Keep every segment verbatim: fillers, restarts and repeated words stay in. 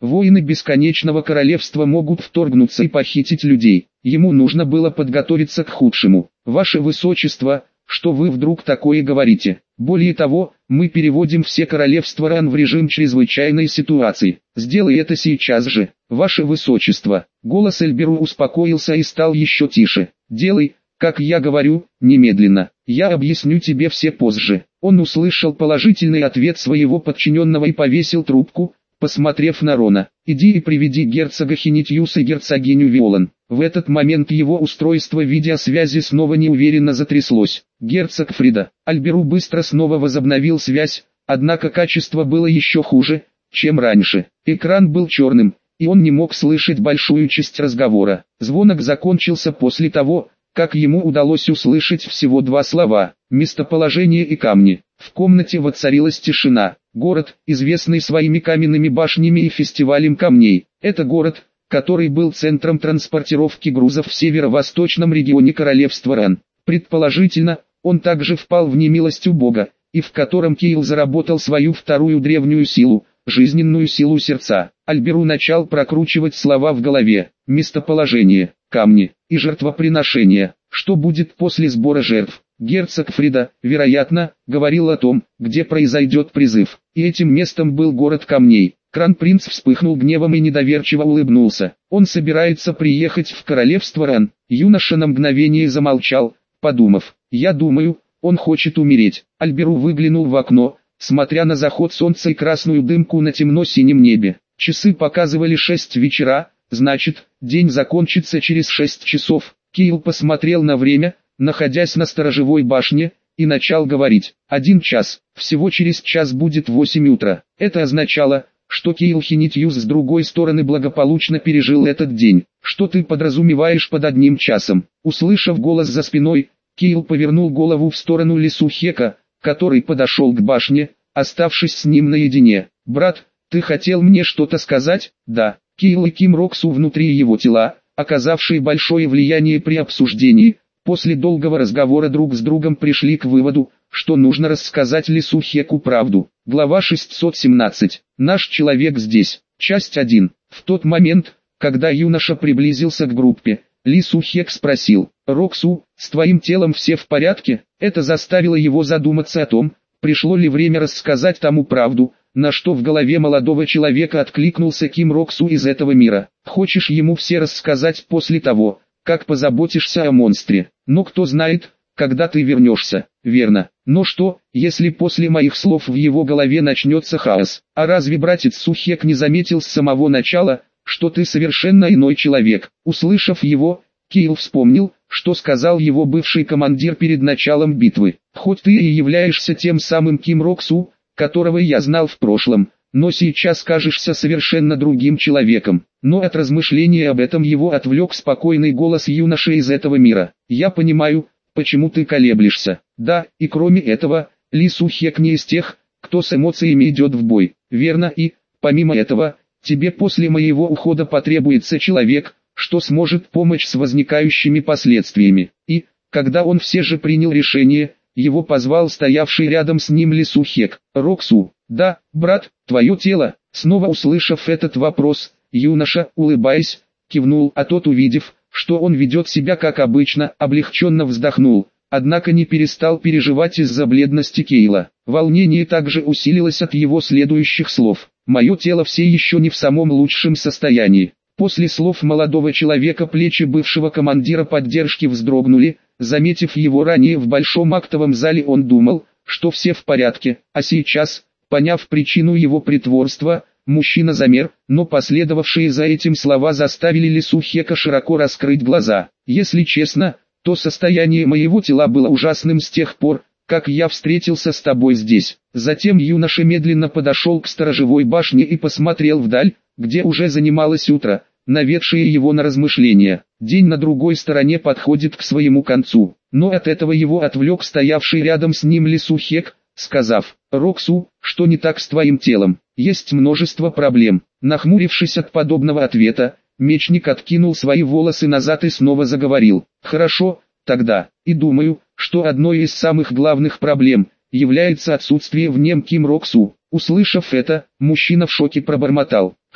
Воины Бесконечного Королевства могут вторгнуться и похитить людей. Ему нужно было подготовиться к худшему. Ваше Высочество, что вы вдруг такое говорите? Более того, мы переводим все королевства Ран в режим чрезвычайной ситуации. Сделай это сейчас же, Ваше Высочество. Голос Эльберу успокоился и стал еще тише. Делай, как я говорю, немедленно. Я объясню тебе все позже. Он услышал положительный ответ своего подчиненного и повесил трубку, посмотрев на Рона. «Иди и приведи герцога Хинитьюса и герцогиню Виолан». В этот момент его устройство видеосвязи снова неуверенно затряслось. «Герцог Фрида». Альберу быстро снова возобновил связь, однако качество было еще хуже, чем раньше. Экран был черным, и он не мог слышать большую часть разговора. Звонок закончился после того, как ему удалось услышать всего два слова: местоположение и камни. В комнате воцарилась тишина. Город, известный своими каменными башнями и фестивалем камней. Это город, который был центром транспортировки грузов в северо-восточном регионе королевства Ран. Предположительно, он также впал в немилость у Бога, и в котором Кейл заработал свою вторую древнюю силу, жизненную силу сердца. Альберу начал прокручивать слова в голове: местоположение, камни и жертвоприношения. Что будет после сбора жертв? Герцог Фрида, вероятно, говорил о том, где произойдет призыв, и этим местом был город камней. Кронпринц вспыхнул гневом и недоверчиво улыбнулся. Он собирается приехать в королевство Ран. Юноша на мгновение замолчал, подумав: я думаю, он хочет умереть. Альберу выглянул в окно, смотря на заход солнца и красную дымку на темно-синем небе. Часы показывали шесть вечера, значит, день закончится через шесть часов. Кейл посмотрел на время, находясь на сторожевой башне, и начал говорить: один час, всего через час будет восемь утра. Это означало, что Кейл Хинитьюс с другой стороны благополучно пережил этот день. Что ты подразумеваешь под одним часом? Услышав голос за спиной, Кейл повернул голову в сторону Лису Хека, который подошел к башне, оставшись с ним наедине. «Брат, ты хотел мне что-то сказать?» «Да». Кейл и Ким Роксу внутри его тела, оказавшие большое влияние при обсуждении, после долгого разговора друг с другом пришли к выводу, что нужно рассказать Лису Хеку правду. Глава шестьсот семнадцать. Наш человек здесь. Часть один. В тот момент, когда юноша приблизился к группе, Лису Хек спросил: «Роксу, с твоим телом все в порядке?» Это заставило его задуматься о том, пришло ли время рассказать тому правду, на что в голове молодого человека откликнулся Ким Роксу из этого мира. «Хочешь ему все рассказать после того, как позаботишься о монстре? Но кто знает, когда ты вернешься, верно? Но что, если после моих слов в его голове начнется хаос? А разве братец Сухек не заметил с самого начала, что ты совершенно иной человек?» Услышав его, Кейл вспомнил, что сказал его бывший командир перед началом битвы: «Хоть ты и являешься тем самым Ким Роксу, которого я знал в прошлом, но сейчас кажешься совершенно другим человеком». Но от размышления об этом его отвлек спокойный голос юноши из этого мира: «Я понимаю, почему ты колеблешься. Да, и кроме этого, Лису Хек не из тех, кто с эмоциями идет в бой, верно? И, помимо этого, тебе после моего ухода потребуется человек, что сможет помочь с возникающими последствиями». И, когда он все же принял решение, его позвал стоявший рядом с ним Лису Хек. «Роксу». «Да, брат, твое тело». Снова услышав этот вопрос, юноша, улыбаясь, кивнул, а тот, увидев, что он ведет себя как обычно, облегченно вздохнул, однако не перестал переживать из-за бледности Кейла. Волнение также усилилось от его следующих слов: «Мое тело все еще не в самом лучшем состоянии». После слов молодого человека плечи бывшего командира поддержки вздрогнули. Заметив его ранее в большом актовом зале, он думал, что все в порядке, а сейчас, поняв причину его притворства, мужчина замер, но последовавшие за этим слова заставили Лису Хека широко раскрыть глаза. «Если честно, то состояние моего тела было ужасным с тех пор, как я встретился с тобой здесь». Затем юноша медленно подошел к сторожевой башне и посмотрел вдаль, где уже занималось утро, наведшее его на размышления. День на другой стороне подходит к своему концу, но от этого его отвлек стоявший рядом с ним Лису Хек, сказав: «Роксу, что не так с твоим телом? Есть множество проблем». Нахмурившись от подобного ответа, мечник откинул свои волосы назад и снова заговорил: «Хорошо, тогда, и думаю, что одной из самых главных проблем является отсутствие в нем Ким Роксу». Услышав это, мужчина в шоке пробормотал: «Что,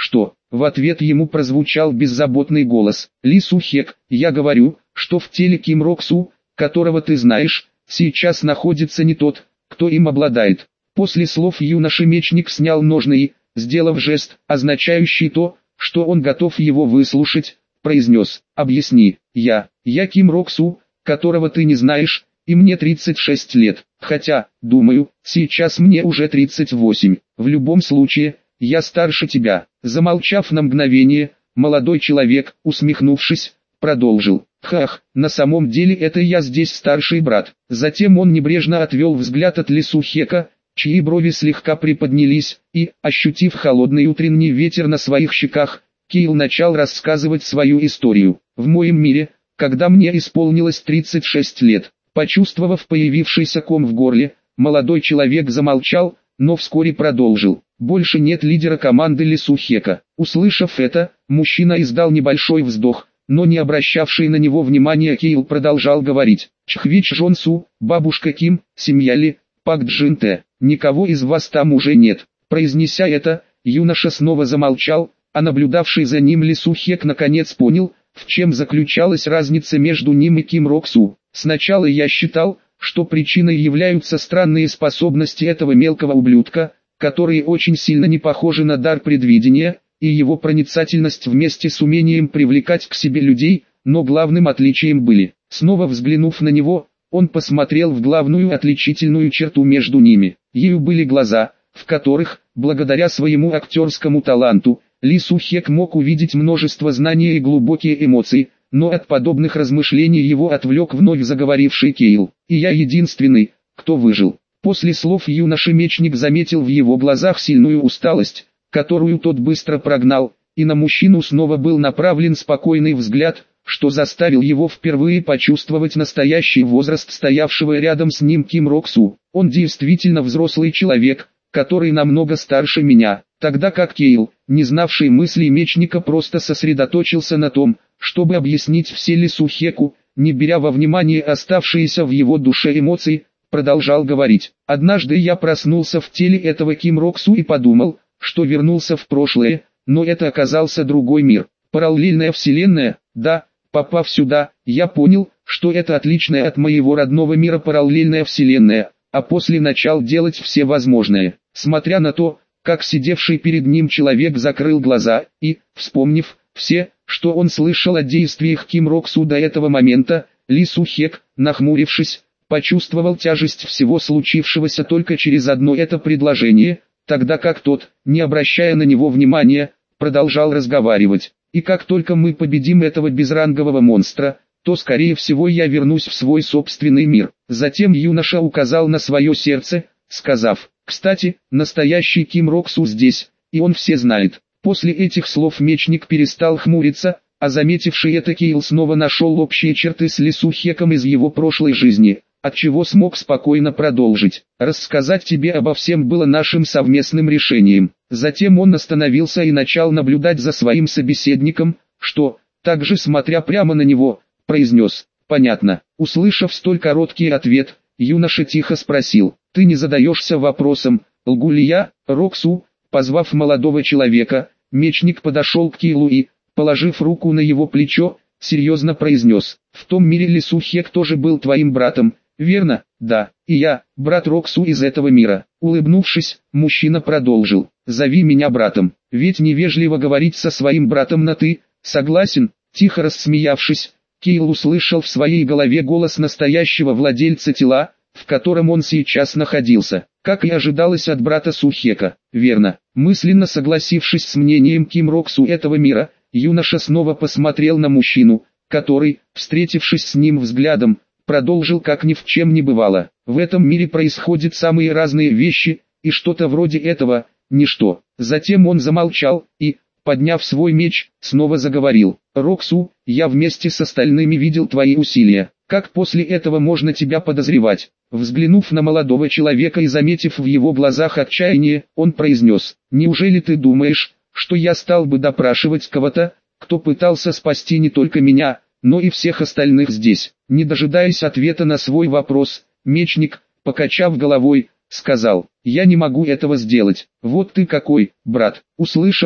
В ответ ему прозвучал беззаботный голос. Ли Сухек, я говорю, что в теле Ким Рок Су, которого ты знаешь, сейчас находится не тот, кто им обладает. После слов юноши мечник снял ножны и, сделав жест, означающий то, что он готов его выслушать, произнес: «Объясни, я, я Ким Рок Су, которого ты не знаешь, и мне тридцать шесть лет, хотя, думаю, сейчас мне уже тридцать восемь, в любом случае, я старше тебя». Замолчав на мгновение, молодой человек, усмехнувшись, продолжил: «Хах, на самом деле это я здесь старший брат». Затем он небрежно отвел взгляд от Ли Сухека, чьи брови слегка приподнялись, и, ощутив холодный утренний ветер на своих щеках, Кейл начал рассказывать свою историю. «В моем мире, когда мне исполнилось тридцать шесть лет, почувствовав появившийся ком в горле, молодой человек замолчал, но вскоре продолжил. Больше нет лидера команды Ли Сухека». Услышав это, мужчина издал небольшой вздох, но не обращавший на него внимания Кейл продолжал говорить. «Чхвич Жонсу, бабушка Ким, семья Ли, Пак Джин Тэ, никого из вас там уже нет». Произнеся это, юноша снова замолчал, а наблюдавший за ним Ли Сухек наконец понял, в чем заключалась разница между ним и Ким Рок Су. «Сначала я считал, что причиной являются странные способности этого мелкого ублюдка, которые очень сильно не похожи на дар предвидения, и его проницательность вместе с умением привлекать к себе людей, но главным отличием были». Снова взглянув на него, он посмотрел в главную отличительную черту между ними. Ею были глаза, в которых, благодаря своему актерскому таланту, Ли Сухек мог увидеть множество знаний и глубокие эмоции, но от подобных размышлений его отвлек вновь заговоривший Кейл. «И я единственный, кто выжил». После слов юноши мечник заметил в его глазах сильную усталость, которую тот быстро прогнал, и на мужчину снова был направлен спокойный взгляд, что заставил его впервые почувствовать настоящий возраст стоявшего рядом с ним Ким Рок Су. «Он действительно взрослый человек, который намного старше меня», тогда как Кейл, не знавший мыслей мечника, просто сосредоточился на том, чтобы объяснить все Ли Сухеку, не беря во внимание оставшиеся в его душе эмоции, продолжал говорить. «Однажды я проснулся в теле этого Ким Рок Су и подумал, что вернулся в прошлое, но это оказался другой мир. Параллельная вселенная, да, попав сюда, я понял, что это отличная от моего родного мира параллельная вселенная, а после начал делать все возможное». Смотря на то, как сидевший перед ним человек закрыл глаза, и, вспомнив все, что он слышал о действиях Ким Рок Су до этого момента, Ли Сухек, нахмурившись, почувствовал тяжесть всего случившегося только через одно это предложение, тогда как тот, не обращая на него внимания, продолжал разговаривать. «И как только мы победим этого безрангового монстра, то скорее всего я вернусь в свой собственный мир». Затем юноша указал на свое сердце, сказав: «Кстати, настоящий Ким Рок Су здесь, и он все знает». После этих слов мечник перестал хмуриться, а заметивший это Кейл снова нашел общие черты с Ли Сухеком из его прошлой жизни, отчего смог спокойно продолжить. «Рассказать тебе обо всем было нашим совместным решением». Затем он остановился и начал наблюдать за своим собеседником, что, также смотря прямо на него, произнес: «Понятно». Услышав столь короткий ответ, юноша тихо спросил: «Ты не задаешься вопросом, лгу ли я, Рок Су?» Позвав молодого человека, мечник подошел к Кейлу и, положив руку на его плечо, серьезно произнес: «В том мире Ли Сухек тоже был твоим братом, верно?» «Да, и я, брат Рок Су из этого мира». Улыбнувшись, мужчина продолжил: «Зови меня братом, ведь невежливо говорить со своим братом на «ты», согласен?» Тихо рассмеявшись, Кейл услышал в своей голове голос настоящего владельца тела, в котором он сейчас находился, как и ожидалось от брата Сухека. «Верно». Мысленно согласившись с мнением Ким Рок Су этого мира, юноша снова посмотрел на мужчину, который, встретившись с ним взглядом, продолжил как ни в чем не бывало. «В этом мире происходят самые разные вещи, и что-то вроде этого – ничто». Затем он замолчал и, подняв свой меч, снова заговорил: «Рок Су, я вместе с остальными видел твои усилия. Как после этого можно тебя подозревать?» Взглянув на молодого человека и заметив в его глазах отчаяние, он произнес: «Неужели ты думаешь, что я стал бы допрашивать кого-то, кто пытался спасти не только меня, но и всех остальных здесь?» Не дожидаясь ответа на свой вопрос, мечник, покачав головой, сказал: «Я не могу этого сделать». «Вот ты какой, брат». Услышав,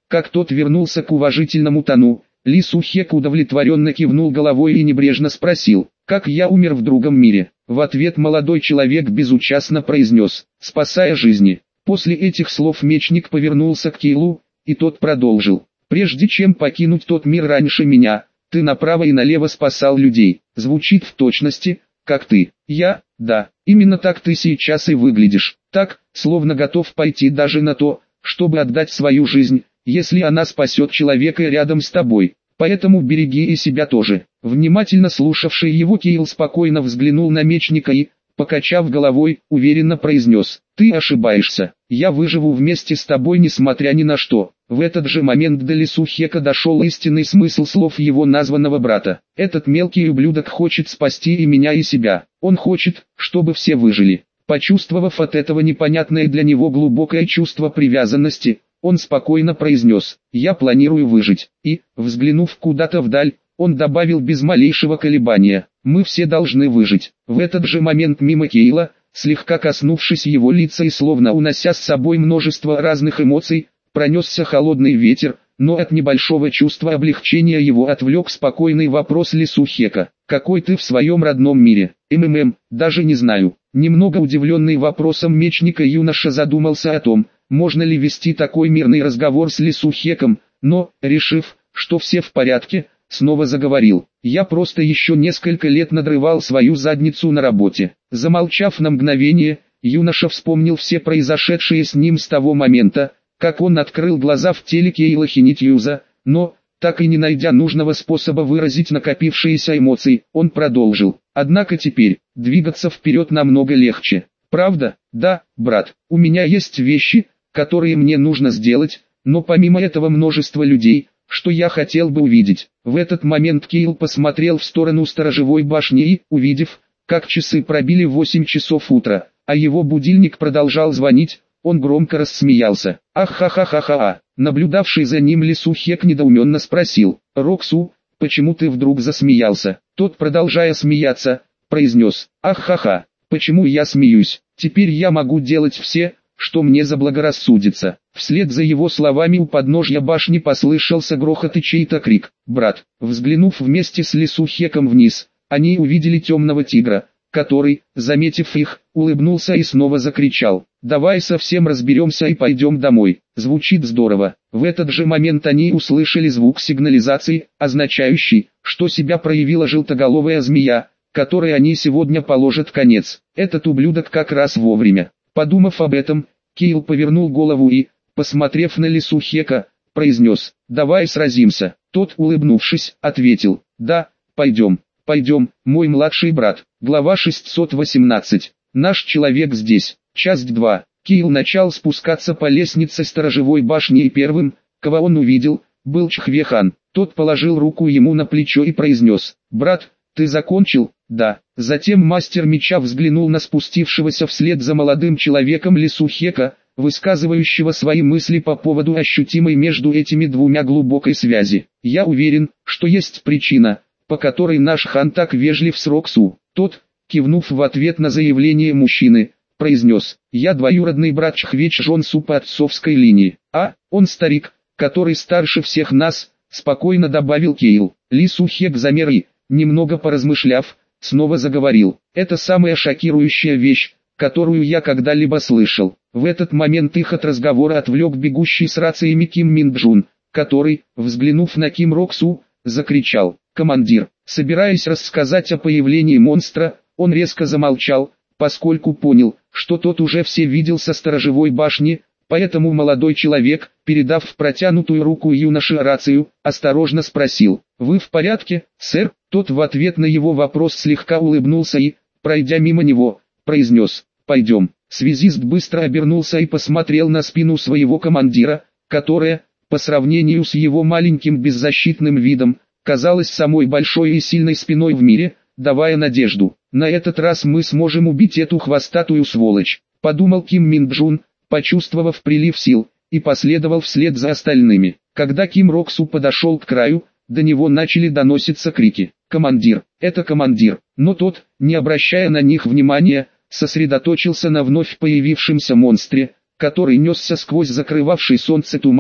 как тот вернулся к уважительному тону, Ли Сухек удовлетворенно кивнул головой и небрежно спросил: «Как я умер в другом мире?» В ответ молодой человек безучастно произнес: «Спасая жизни». После этих слов мечник повернулся к Кейлу, и тот продолжил: «Прежде чем покинуть тот мир раньше меня, ты направо и налево спасал людей. Звучит в точности, как ты». «Я? Да, именно так ты сейчас и выглядишь. Так, словно готов пойти даже на то, чтобы отдать свою жизнь, если она спасет человека рядом с тобой. Поэтому береги и себя тоже». Внимательно слушавший его Кейл спокойно взглянул на мечника и, покачав головой, уверенно произнес: «Ты ошибаешься. Я выживу вместе с тобой несмотря ни на что». В этот же момент до Ли Сухека дошел истинный смысл слов его названного брата. «Этот мелкий ублюдок хочет спасти и меня, и себя. Он хочет, чтобы все выжили». Почувствовав от этого непонятное для него глубокое чувство привязанности, он спокойно произнес: «Я планирую выжить». И, взглянув куда-то вдаль, он добавил без малейшего колебания: «Мы все должны выжить». В этот же момент мимо Кейла, слегка коснувшись его лица и словно унося с собой множество разных эмоций, пронесся холодный ветер, но от небольшого чувства облегчения его отвлек спокойный вопрос Ли Сухека: «Какой ты в своем родном мире?» «МММ, даже не знаю». Немного удивленный вопросом мечника, юноша задумался о том, можно ли вести такой мирный разговор с Ли Сухеком, но, решив, что все в порядке, снова заговорил: «Я просто еще несколько лет надрывал свою задницу на работе». Замолчав на мгновение, юноша вспомнил все произошедшее с ним с того момента, как он открыл глаза в теле Кейла Хинитьюза, но, так и не найдя нужного способа выразить накопившиеся эмоции, он продолжил: «Однако теперь, двигаться вперед намного легче. Правда? Да, брат, у меня есть вещи, которые мне нужно сделать, но помимо этого множество людей, что я хотел бы увидеть». В этот момент Кейл посмотрел в сторону сторожевой башни и, увидев, как часы пробили восемь часов утра, а его будильник продолжал звонить, он громко рассмеялся. «Ах-ха-ха-ха-ха!» Наблюдавший за ним Ли Сухек недоуменно спросил: «Роксу, почему ты вдруг засмеялся?» Тот, продолжая смеяться, произнес: «Ах-ха-ха, почему я смеюсь? Теперь я могу делать все, что мне заблагорассудится». Вслед за его словами у подножья башни послышался грохот и чей-то крик. «Брат!» Взглянув вместе с Ли Сухеком вниз, они увидели темного тигра, который, заметив их, улыбнулся и снова закричал: «Давай совсем разберемся и пойдем домой». Звучит здорово. В этот же момент они услышали звук сигнализации, означающий, что себя проявила желтоголовая змея, которой они сегодня положат конец. Этот ублюдок как раз вовремя. Подумав об этом, Кейл повернул голову и, посмотрев на Ли Сухека, произнес: «Давай сразимся». Тот, улыбнувшись, ответил: «Да, пойдем, пойдем, мой младший брат». Глава шестьсот восемнадцать. Наш человек здесь. Часть два. Кейл начал спускаться по лестнице сторожевой башни, и первым, кого он увидел, был Чхвехан. Тот положил руку ему на плечо и произнес: «Брат, ты закончил?» «Да». Затем мастер меча взглянул на спустившегося вслед за молодым человеком Ли Сухека, высказывающего свои мысли по поводу ощутимой между этими двумя глубокой связи. «Я уверен, что есть причина, по которой наш хан так вежлив с Роксу». Тот, кивнув в ответ на заявление мужчины, произнес: «Я двоюродный брат Чхвеч Жонсу по отцовской линии». «А, он старик, который старше всех нас», — спокойно добавил Кейл. Ли Сухек замер и, немного поразмышляв, снова заговорил: «Это самая шокирующая вещь, которую я когда-либо слышал». В этот момент их от разговора отвлек бегущий с рациями Ким Мин Джун, который, взглянув на Ким Роксу, закричал: «Командир!». Собираясь рассказать о появлении монстра, он резко замолчал, поскольку понял, что тот уже все видел со сторожевой башни, поэтому молодой человек, передав в протянутую руку юноше рацию, осторожно спросил: «Вы в порядке, сэр?» Тот в ответ на его вопрос слегка улыбнулся и, пройдя мимо него, произнес: «Пойдем». Связист быстро обернулся и посмотрел на спину своего командира, которая, по сравнению с его маленьким беззащитным видом, казалась самой большой и сильной спиной в мире, давая надежду. «На этот раз мы сможем убить эту хвостатую сволочь», — подумал Ким Мин Джун, почувствовав прилив сил, и последовал вслед за остальными. Когда Ким Роксу подошел к краю, до него начали доноситься крики: «Командир! Это командир!». Но тот, не обращая на них внимания, сосредоточился на вновь появившемся монстре, который несся сквозь закрывавший солнце туман,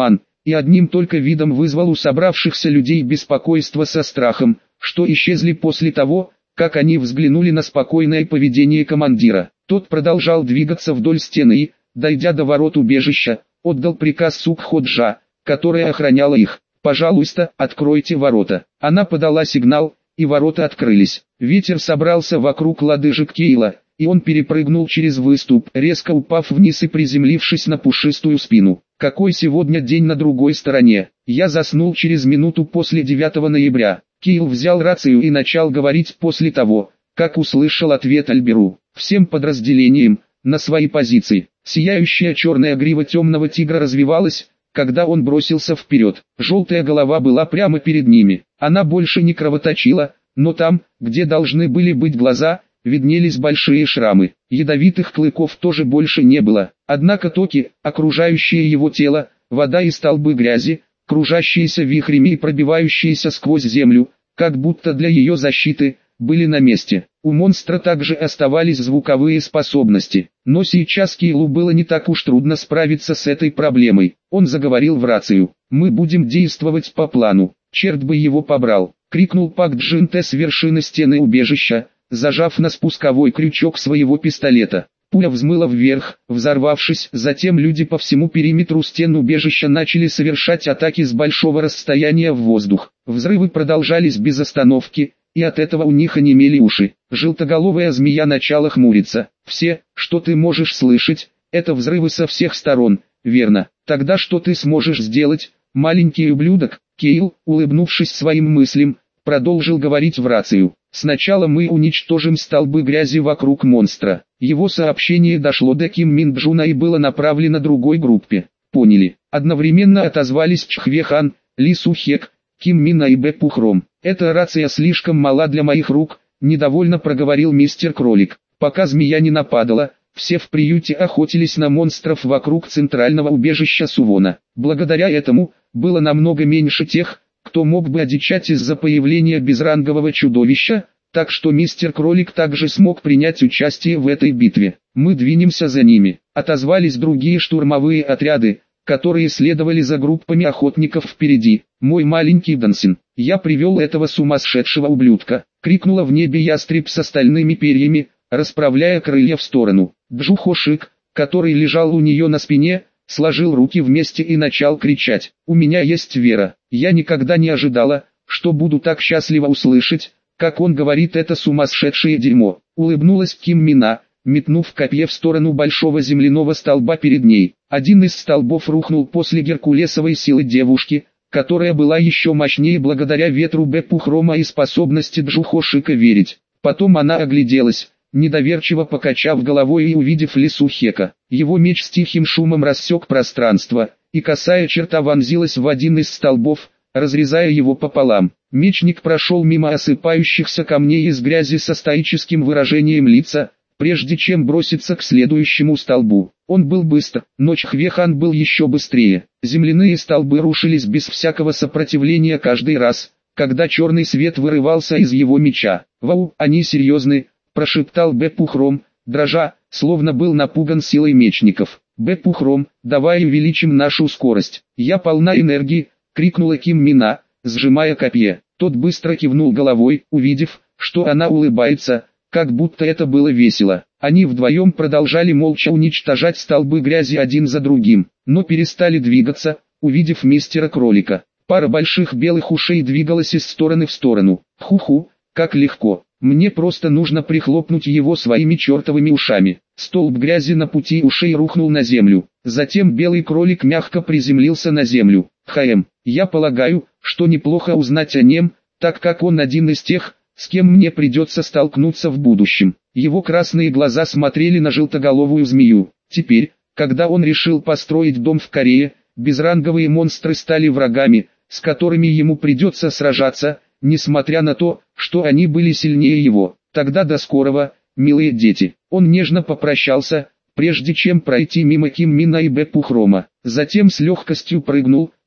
и одним только видом вызвал у собравшихся людей беспокойство со страхом, что исчезли после того, как они взглянули на спокойное поведение командира. Тот продолжал двигаться вдоль стены и, дойдя до ворот убежища, отдал приказ Сукходжа, которая охраняла их: «Пожалуйста, откройте ворота». Она подала сигнал, и ворота открылись. Ветер собрался вокруг лодыжек Кейла, и он перепрыгнул через выступ, резко упав вниз и приземлившись на пушистую спину. Какой сегодня день на другой стороне? Я заснул через минуту после девятого ноября. Кейл взял рацию и начал говорить после того, как услышал ответ Альберу. Всем подразделениям, на свои позиции. Сияющая черная грива темного тигра развивалась, когда он бросился вперед. Желтая голова была прямо перед ними. Она больше не кровоточила, но там, где должны были быть глаза, виднелись большие шрамы. Ядовитых клыков тоже больше не было. Однако токи, окружающие его тело, вода и столбы грязи, кружащиеся вихрями и пробивающиеся сквозь землю, как будто для ее защиты, были на месте. У монстра также оставались звуковые способности, но сейчас Кейлу было не так уж трудно справиться с этой проблемой. Он заговорил в рацию: «Мы будем действовать по плану, черт бы его побрал», — крикнул Пак Джинте с вершины стены убежища, зажав на спусковой крючок своего пистолета. Пуля взмыла вверх, взорвавшись, затем люди по всему периметру стен убежища начали совершать атаки с большого расстояния в воздух. Взрывы продолжались без остановки, и от этого у них онемели уши. Желтоголовая змея начала хмуриться. «Все, что ты можешь слышать, это взрывы со всех сторон, верно? Тогда что ты сможешь сделать, маленький ублюдок?» Кейл, улыбнувшись своим мыслям, продолжил говорить в рацию: «Сначала мы уничтожим столбы грязи вокруг монстра». Его сообщение дошло до Ким Минджуна и было направлено другой группе. «Поняли». Одновременно отозвались Чхвехан, Ли Сухек, Ким Мина и Б. Пухром. «Эта рация слишком мала для моих рук», — недовольно проговорил мистер Кролик. Пока змея не нападала, все в приюте охотились на монстров вокруг центрального убежища Сувона. Благодаря этому, было намного меньше тех, кто мог бы одичать из-за появления безрангового чудовища, так что мистер Кролик также смог принять участие в этой битве. «Мы двинемся за ними», — отозвались другие штурмовые отряды, которые следовали за группами охотников впереди. «Мой маленький Дансин, я привел этого сумасшедшего ублюдка», — крикнула в небе ястреб с остальными перьями, расправляя крылья в сторону. Джухошик, который лежал у нее на спине, сложил руки вместе и начал кричать: «У меня есть вера. Я никогда не ожидала, что буду так счастливо услышать, как он говорит это сумасшедшее дерьмо». Улыбнулась Ким Мина, метнув копье в сторону большого земляного столба перед ней. Один из столбов рухнул после геркулесовой силы девушки, которая была еще мощнее благодаря ветру Б. Пухрома и способности Джухошика верить. Потом она огляделась, недоверчиво покачав головой и увидев Ли Сухека. Его меч с тихим шумом рассек пространство, и косая черта вонзилась в один из столбов, разрезая его пополам. Мечник прошел мимо осыпающихся камней из грязи со стоическим выражением лица, прежде чем броситься к следующему столбу. Он был быстр, но Чхвехан был еще быстрее. Земляные столбы рушились без всякого сопротивления каждый раз, когда черный свет вырывался из его меча. «Вау, они серьезны», — прошептал Б. Пухром, дрожа, словно был напуган силой мечников. «Б. Пухром, давай увеличим нашу скорость». «Я полна энергии», — крикнула Ким Мина, сжимая копье. Тот быстро кивнул головой, увидев, что она улыбается, как будто это было весело. Они вдвоем продолжали молча уничтожать столбы грязи один за другим, но перестали двигаться, увидев мистера Кролика. Пара больших белых ушей двигалась из стороны в сторону. «Ху-ху, как легко. Мне просто нужно прихлопнуть его своими чертовыми ушами». Столб грязи на пути ушей рухнул на землю. Затем белый кролик мягко приземлился на землю. «Хм, я полагаю, что неплохо узнать о нем, так как он один из тех, с кем мне придется столкнуться в будущем». Его красные глаза смотрели на желтоголовую змею. Теперь, когда он решил построить дом в Корее, безранговые монстры стали врагами, с которыми ему придется сражаться, несмотря на то, что они были сильнее его. «Тогда до скорого, милые дети». Он нежно попрощался, прежде чем пройти мимо Ким Мина и Б. Пухрома. Затем с легкостью прыгнул,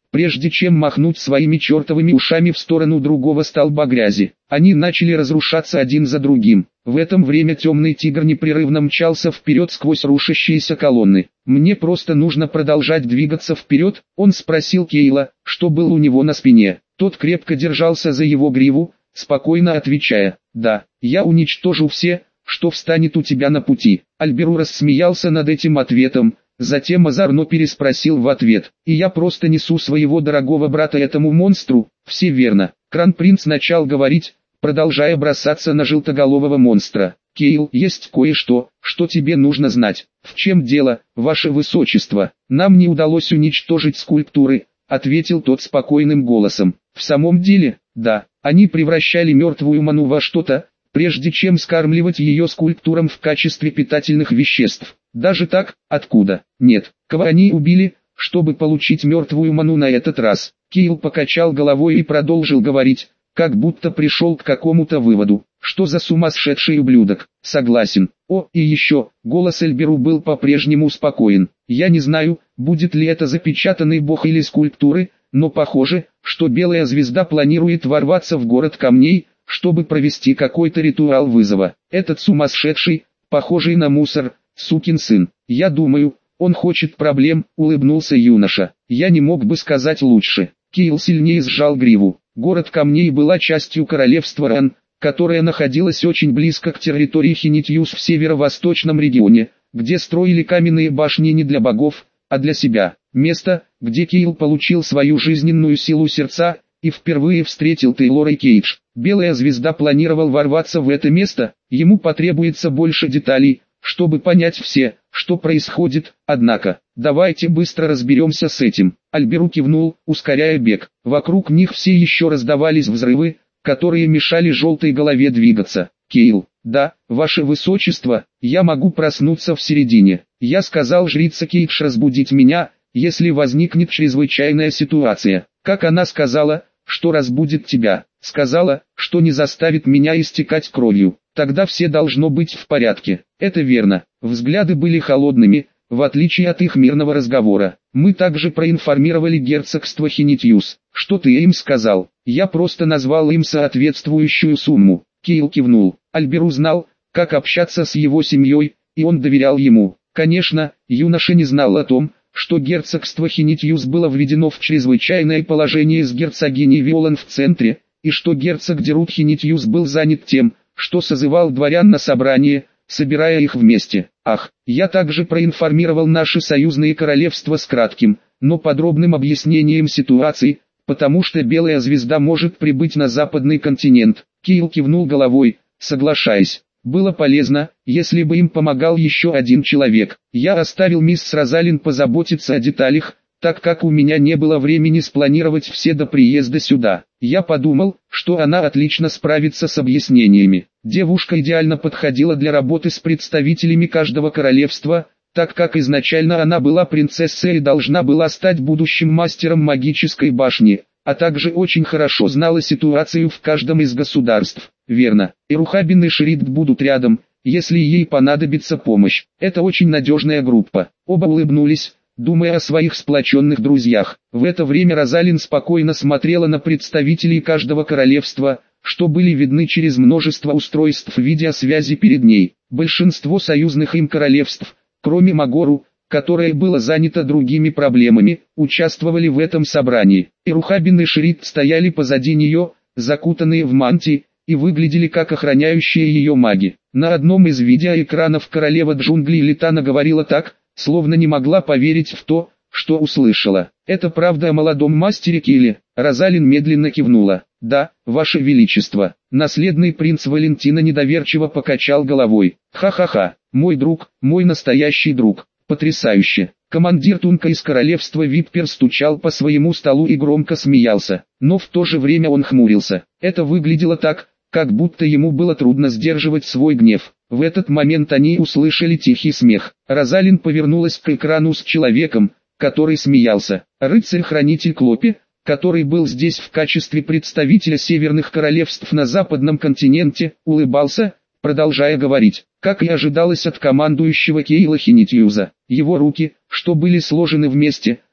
прежде чем махнуть своими чертовыми ушами в сторону другого столба грязи. Они начали разрушаться один за другим. В это время темный тигр непрерывно мчался вперед сквозь рушащиеся колонны. «Мне просто нужно продолжать двигаться вперед», — он спросил Кейла, что было у него на спине. Тот крепко держался за его гриву, спокойно отвечая: «Да, я уничтожу все, что встанет у тебя на пути». Альберу рассмеялся над этим ответом, затем озорно переспросил в ответ: «И я просто несу своего дорогого брата этому монстру?» «Все верно». Кронпринц начал говорить, продолжая бросаться на желтоголового монстра. «Кейл, есть кое-что, что тебе нужно знать». «В чем дело, ваше высочество?» «Нам не удалось уничтожить скульптуры», — ответил тот спокойным голосом. «В самом деле, да, они превращали мертвую ману во что-то, прежде чем скармливать ее скульптурам в качестве питательных веществ». «Даже так? Откуда?» «Нет, кого они убили, чтобы получить мертвую ману на этот раз?» Кейл покачал головой и продолжил говорить, как будто пришел к какому-то выводу. «Что за сумасшедший ублюдок?» «Согласен. О, и еще», голос Эльберу был по-прежнему спокоен. «Я не знаю, будет ли это запечатанный бог или скульптуры, но похоже, что Белая Звезда планирует ворваться в город камней, чтобы провести какой-то ритуал вызова. Этот сумасшедший, похожий на мусор, сукин сын. Я думаю, он хочет проблем», улыбнулся юноша. «Я не мог бы сказать лучше». Кейл сильнее сжал гриву. Город камней была частью королевства Ран, которое находилось очень близко к территории Хинитьюс в северо-восточном регионе, где строили каменные башни не для богов, а для себя. Место, где Кейл получил свою жизненную силу сердца и впервые встретил Тейлора Кейдж. Белая Звезда планировал ворваться в это место, ему потребуется больше деталей, чтобы понять все, что происходит, однако, давайте быстро разберемся с этим. Альберу кивнул, ускоряя бег. Вокруг них все еще раздавались взрывы, которые мешали желтой голове двигаться. «Кейл, да, ваше высочество, я могу проснуться в середине. Я сказал жрице Кейдж разбудить меня, если возникнет чрезвычайная ситуация. Как она сказала, что разбудит тебя? Сказала, что не заставит меня истекать кровью. Тогда все должно быть в порядке». «Это верно». Взгляды были холодными, в отличие от их мирного разговора. «Мы также проинформировали герцогство Хинитьюс». «Что ты им сказал?» «Я просто назвал им соответствующую сумму». Кейл кивнул. Альберу знал, как общаться с его семьей, и он доверял ему. Конечно, юноша не знал о том, что герцогство Хинитьюс было введено в чрезвычайное положение с герцогиней Виолан в центре, и что герцог Дерут Хинитьюс был занят тем, что созывал дворян на собрание, собирая их вместе. Ах, я также проинформировал наши союзные королевства с кратким, но подробным объяснением ситуации, потому что Белая Звезда может прибыть на западный континент. Кейл кивнул головой, соглашаясь. Было полезно, если бы им помогал еще один человек. Я оставил мисс Розалин позаботиться о деталях, так как у меня не было времени спланировать все до приезда сюда. Я подумал, что она отлично справится с объяснениями. Девушка идеально подходила для работы с представителями каждого королевства, так как изначально она была принцессой и должна была стать будущим мастером магической башни, а также очень хорошо знала ситуацию в каждом из государств. Верно, и Рухабин и Шридт будут рядом, если ей понадобится помощь. Это очень надежная группа. Оба улыбнулись, думая о своих сплоченных друзьях. В это время Розалин спокойно смотрела на представителей каждого королевства, что были видны через множество устройств видеосвязи перед ней. Большинство союзных им королевств, кроме Магору, которое было занято другими проблемами, участвовали в этом собрании. И Рухабин и Шридт стояли позади нее, закутанные в мантии, и выглядели как охраняющие ее маги. На одном из видеоэкранов королева джунглей Литана говорила так, словно не могла поверить в то, что услышала. «Это правда о молодом мастере Килле?» Розалин медленно кивнула. «Да, ваше величество». Наследный принц Валентина недоверчиво покачал головой. «Ха-ха-ха, мой друг, мой настоящий друг. Потрясающе». Командир Тунка из королевства Виппер стучал по своему столу и громко смеялся, но в то же время он хмурился. Это выглядело так, как будто ему было трудно сдерживать свой гнев. В этот момент они услышали тихий смех. Розалин повернулась к экрану с человеком, который смеялся. Рыцарь-хранитель Клопи, который был здесь в качестве представителя северных королевств на западном континенте, улыбался, продолжая говорить, как и ожидалось от командующего Кейла Хинитьюза. Его руки, что были сложены вместе,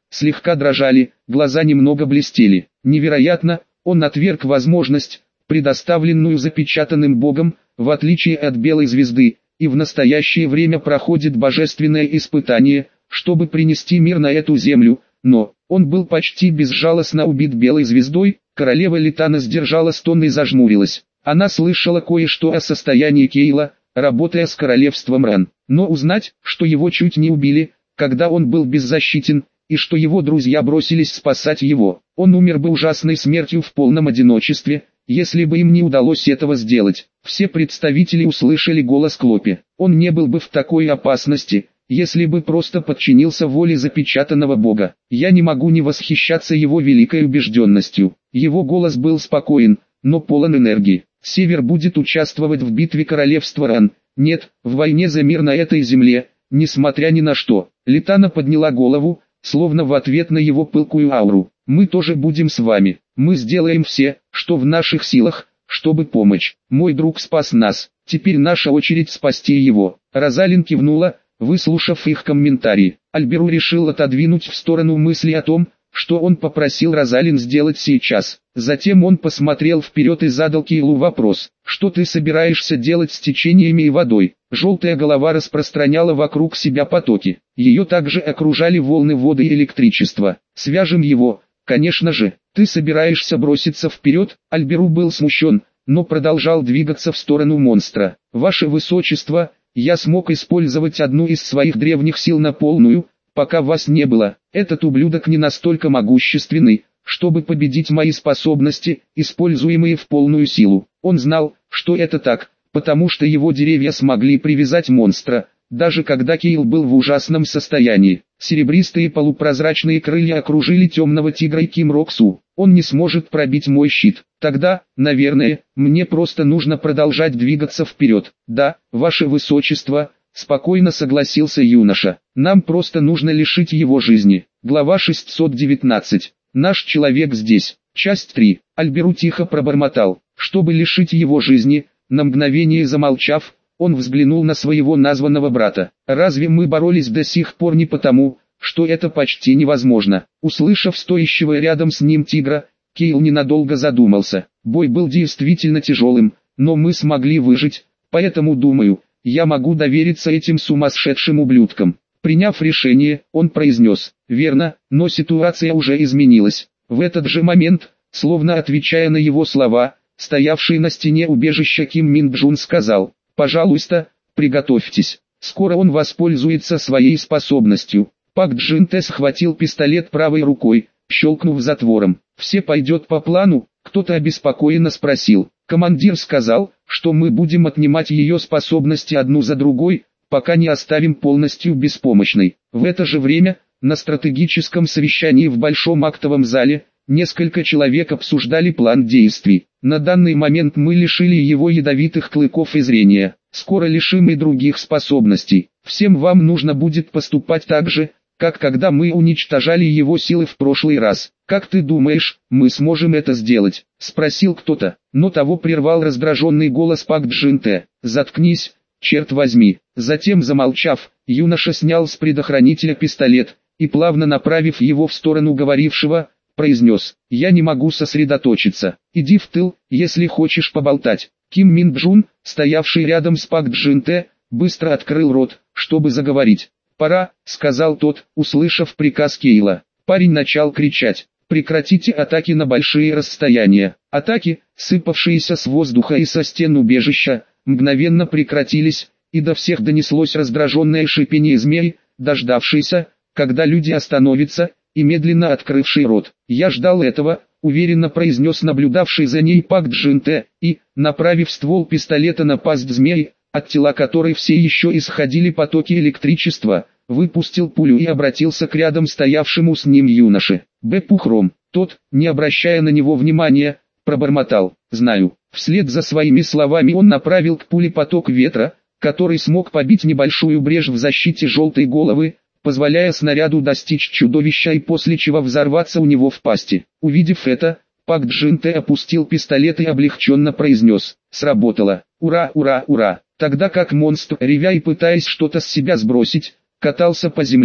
слегка дрожали, глаза немного блестели. Невероятно, он отверг возможность, предоставленную запечатанным Богом, в отличие от белой звезды, и в настоящее время проходит божественное испытание, чтобы принести мир на эту землю, но он был почти безжалостно убит белой звездой. Королева Литана сдержала стон и зажмурилась. Она слышала кое-что о состоянии Кейла, работая с королевством Ран, но узнать, что его чуть не убили, когда он был беззащитен, и что его друзья бросились спасать его, он умер бы ужасной смертью в полном одиночестве, если бы им не удалось этого сделать. Все представители услышали голос Клопи. Он не был бы в такой опасности, если бы просто подчинился воле запечатанного Бога. Я не могу не восхищаться его великой убежденностью. Его голос был спокоен, но полон энергии. Север будет участвовать в битве королевства Ран. Нет, в войне за мир на этой земле, несмотря ни на что. Литана подняла голову, словно в ответ на его пылкую ауру. Мы тоже будем с вами. Мы сделаем все, что в наших силах, чтобы помочь. Мой друг спас нас. Теперь наша очередь спасти его. Розалин кивнула, выслушав их комментарии. Альберу решил отодвинуть в сторону мысли о том, что он попросил Розалин сделать сейчас. Затем он посмотрел вперед и задал Кейлу вопрос: «Что ты собираешься делать с течениями и водой?» Желтая голова распространяла вокруг себя потоки. Ее также окружали волны воды и электричества. «Свяжем его, конечно же. Ты собираешься броситься вперед?» Альберу был смущен, но продолжал двигаться в сторону монстра. «Ваше Высочество, я смог использовать одну из своих древних сил на полную, пока вас не было. Этот ублюдок не настолько могущественный, чтобы победить мои способности, используемые в полную силу». Он знал, что это так, потому что его деревья смогли привязать монстра, даже когда Кейл был в ужасном состоянии. Серебристые полупрозрачные крылья окружили темного тигра и Ким Роксу. «Он не сможет пробить мой щит. Тогда, наверное, мне просто нужно продолжать двигаться вперед». «Да, ваше высочество», — спокойно согласился юноша. «Нам просто нужно лишить его жизни». Глава шестьсот девятнадцать. «Наш человек здесь». Часть три. Альберу тихо пробормотал, чтобы лишить его жизни. На мгновение замолчав, он взглянул на своего названного брата. «Разве мы боролись до сих пор не потому, что это почти невозможно?» Услышав стоящего рядом с ним тигра, Кейл ненадолго задумался. «Бой был действительно тяжелым, но мы смогли выжить, поэтому думаю, я могу довериться этим сумасшедшим ублюдкам». Приняв решение, он произнес: «Верно, но ситуация уже изменилась». В этот же момент, словно отвечая на его слова, стоявший на стене убежища Ким Мин Джун сказал: «Пожалуйста, приготовьтесь, скоро он воспользуется своей способностью». Пак Джин Тэ схватил пистолет правой рукой, щелкнув затвором. «Все пойдет по плану?» — кто-то обеспокоенно спросил. «Командир сказал, что мы будем отнимать ее способности одну за другой, пока не оставим полностью беспомощной». В это же время, на стратегическом совещании в Большом актовом зале, несколько человек обсуждали план действий. «На данный момент мы лишили его ядовитых клыков и зрения. Скоро лишим и других способностей. Всем вам нужно будет поступать так же, как когда мы уничтожали его силы в прошлый раз. Как ты думаешь, мы сможем это сделать?» — спросил кто-то, но того прервал раздраженный голос Пак Джин Тэ. «Заткнись, черт возьми». Затем, замолчав, юноша снял с предохранителя пистолет и, плавно направив его в сторону говорившего, произнес: «Я не могу сосредоточиться. Иди в тыл, если хочешь поболтать». Ким Мин Джун, стоявший рядом с Пак Джин Тэ, быстро открыл рот, чтобы заговорить. «Пора», — сказал тот, услышав приказ Кейла. Парень начал кричать: «Прекратите атаки на большие расстояния». Атаки, сыпавшиеся с воздуха и со стен убежища, мгновенно прекратились, и до всех донеслось раздраженное шипение змей, дождавшийся, когда люди остановятся, и медленно открывший рот. «Я ждал этого», — уверенно произнес наблюдавший за ней Пак Джин Тэ, и, направив ствол пистолета на пасть змеи, от тела которой все еще исходили потоки электричества, выпустил пулю и обратился к рядом стоявшему с ним юноше. Б. Пухром. Тот, не обращая на него внимания, пробормотал: «Знаю». Вслед за своими словами он направил к пуле поток ветра, который смог побить небольшую брешь в защите желтой головы, позволяя снаряду достичь чудовища и после чего взорваться у него в пасти. Увидев это, Пак Джин Тэ опустил пистолет и облегченно произнес: «Сработало! Ура, ура, ура!» Тогда как монстр, ревя и пытаясь что-то с себя сбросить, катался по земле,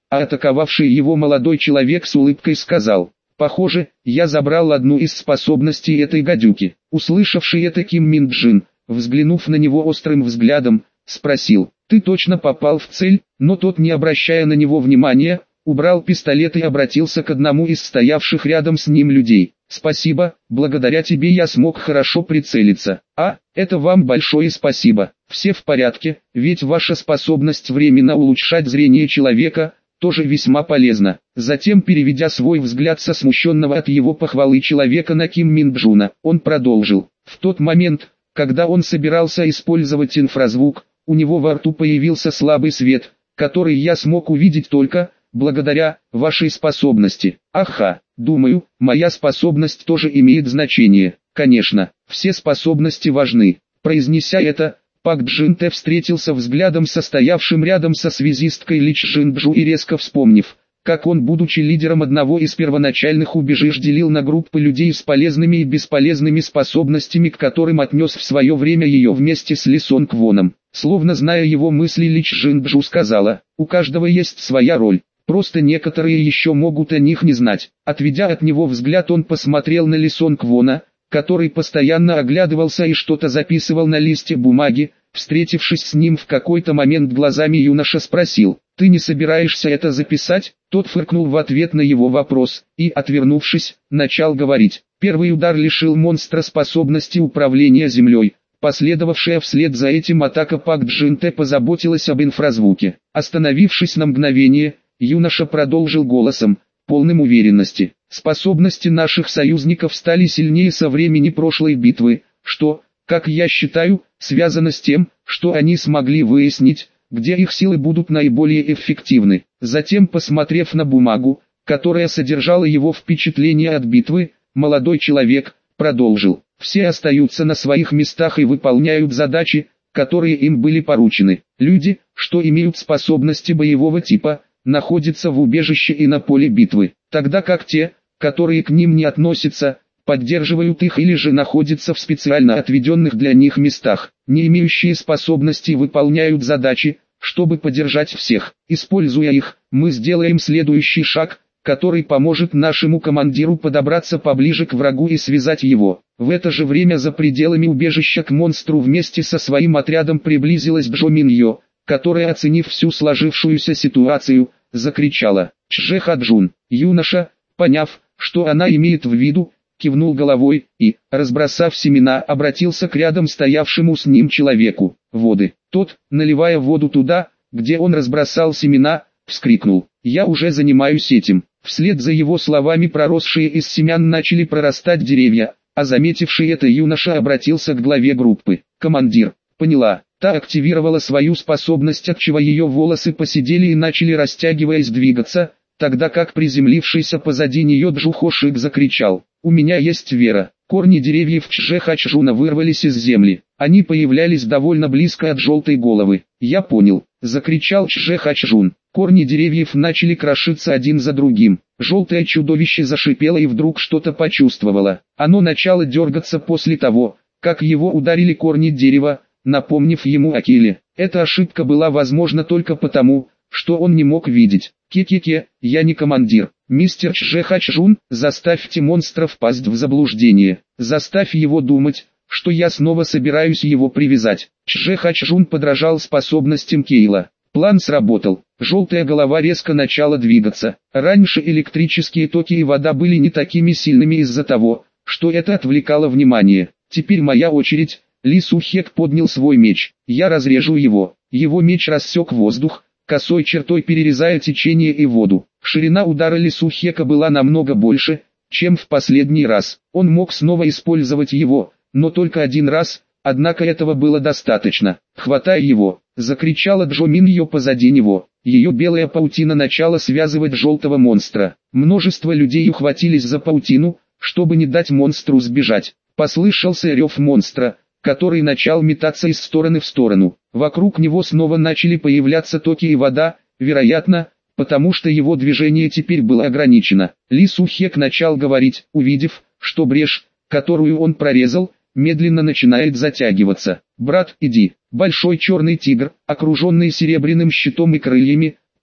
а атаковавший его молодой человек с улыбкой сказал: «Похоже, я забрал одну из способностей этой гадюки». Услышавший это Ким Мин Джин, взглянув на него острым взглядом, спросил: «Ты точно попал в цель?» Но тот, не обращая на него внимания, убрал пистолет и обратился к одному из стоявших рядом с ним людей. «Спасибо, благодаря тебе я смог хорошо прицелиться». «А, это вам большое спасибо. Все в порядке, ведь ваша способность временно улучшать зрение человека тоже весьма полезна». Затем, переведя свой взгляд со смущенного от его похвалы человека на Ким Мин Джуна, он продолжил: «В тот момент, когда он собирался использовать инфразвук, у него во рту появился слабый свет, который я смог увидеть только благодаря вашей способности». «Аха, думаю, моя способность тоже имеет значение». «Конечно, все способности важны». Произнеся это, Пак Джин Тэ встретился взглядом со стоявшим рядом со связисткой Ли Чжинджу и, резко вспомнив, как он, будучи лидером одного из первоначальных убежищ, делил на группы людей с полезными и бесполезными способностями, к которым отнес в свое время ее вместе с Ли Сон Квоном. Словно зная его мысли, Ли Чжинджу сказала: «У каждого есть своя роль, просто некоторые еще могут о них не знать». Отведя от него взгляд, он посмотрел на Ли Сон Квона, который постоянно оглядывался и что-то записывал на листе бумаги. Встретившись с ним в какой-то момент глазами, юноша спросил: «Ты не собираешься это записать?» Тот фыркнул в ответ на его вопрос и, отвернувшись, начал говорить. Первый удар лишил монстра способности управления землей. Последовавшая вслед за этим атака Пак Джин Тэ позаботилась об инфразвуке. Остановившись на мгновение, юноша продолжил голосом, полным уверенности: «Способности наших союзников стали сильнее со времени прошлой битвы, что, как я считаю, связано с тем, что они смогли выяснить, где их силы будут наиболее эффективны». Затем, посмотрев на бумагу, которая содержала его впечатления от битвы, молодой человек продолжил: «Все остаются на своих местах и выполняют задачи, которые им были поручены. Люди, что имеют способности боевого типа, находятся в убежище и на поле битвы, тогда как те, которые к ним не относятся, поддерживают их или же находятся в специально отведенных для них местах. Не имеющие способностей выполняют задачи, чтобы поддержать всех. Используя их, мы сделаем следующий шаг, который поможет нашему командиру подобраться поближе к врагу и связать его». В это же время за пределами убежища к монстру вместе со своим отрядом приблизилась Джо Мин Йо, которая, оценив всю сложившуюся ситуацию, закричала: «Чже Хаджун!». Юноша, поняв, что она имеет в виду, кивнул головой и, разбросав семена, обратился к рядом стоявшему с ним человеку. «Воды». Тот, наливая воду туда, где он разбросал семена, вскрикнул: «Я уже занимаюсь этим». Вслед за его словами проросшие из семян начали прорастать деревья, а заметивший это юноша обратился к главе группы. «Командир». «Поняла». Та активировала свою способность, отчего ее волосы посидели и начали, растягиваясь, двигаться, тогда как приземлившийся позади нее Джухошик закричал: «У меня есть вера». Корни деревьев Чже Хачжуна вырвались из земли. Они появлялись довольно близко от желтой головы. «Я понял», — закричал Чже Хачжун. Корни деревьев начали крошиться один за другим. Желтое чудовище зашипело и вдруг что-то почувствовало. Оно начало дергаться после того, как его ударили корни дерева, напомнив ему о Киле. Эта ошибка была возможна только потому, что он не мог видеть. «Ке-ке-ке, я не командир. Мистер Чже Хачжун, заставьте монстра впасть в заблуждение. Заставь его думать, что я снова собираюсь его привязать». Чже Хачжун подражал способностям Кейла. План сработал. Желтая голова резко начала двигаться. Раньше электрические токи и вода были не такими сильными из-за того, что это отвлекало внимание. «Теперь моя очередь». Ли Сухек поднял свой меч. «Я разрежу его». Его меч рассек воздух, косой чертой перерезая течение и воду. Ширина удара Ли Сухека была намного больше, чем в последний раз. Он мог снова использовать его, но только один раз, однако этого было достаточно. «Хватай его!» — закричала Джо Мин Йо позади него. Ее белая паутина начала связывать желтого монстра. Множество людей ухватились за паутину, чтобы не дать монстру сбежать. Послышался рев монстра, который начал метаться из стороны в сторону. Вокруг него снова начали появляться токи и вода, вероятно, потому что его движение теперь было ограничено. Ли Сухек начал говорить, увидев, что брешь, которую он прорезал, медленно начинает затягиваться. «Брат, иди». Большой черный тигр, окруженный серебряным щитом и крыльями,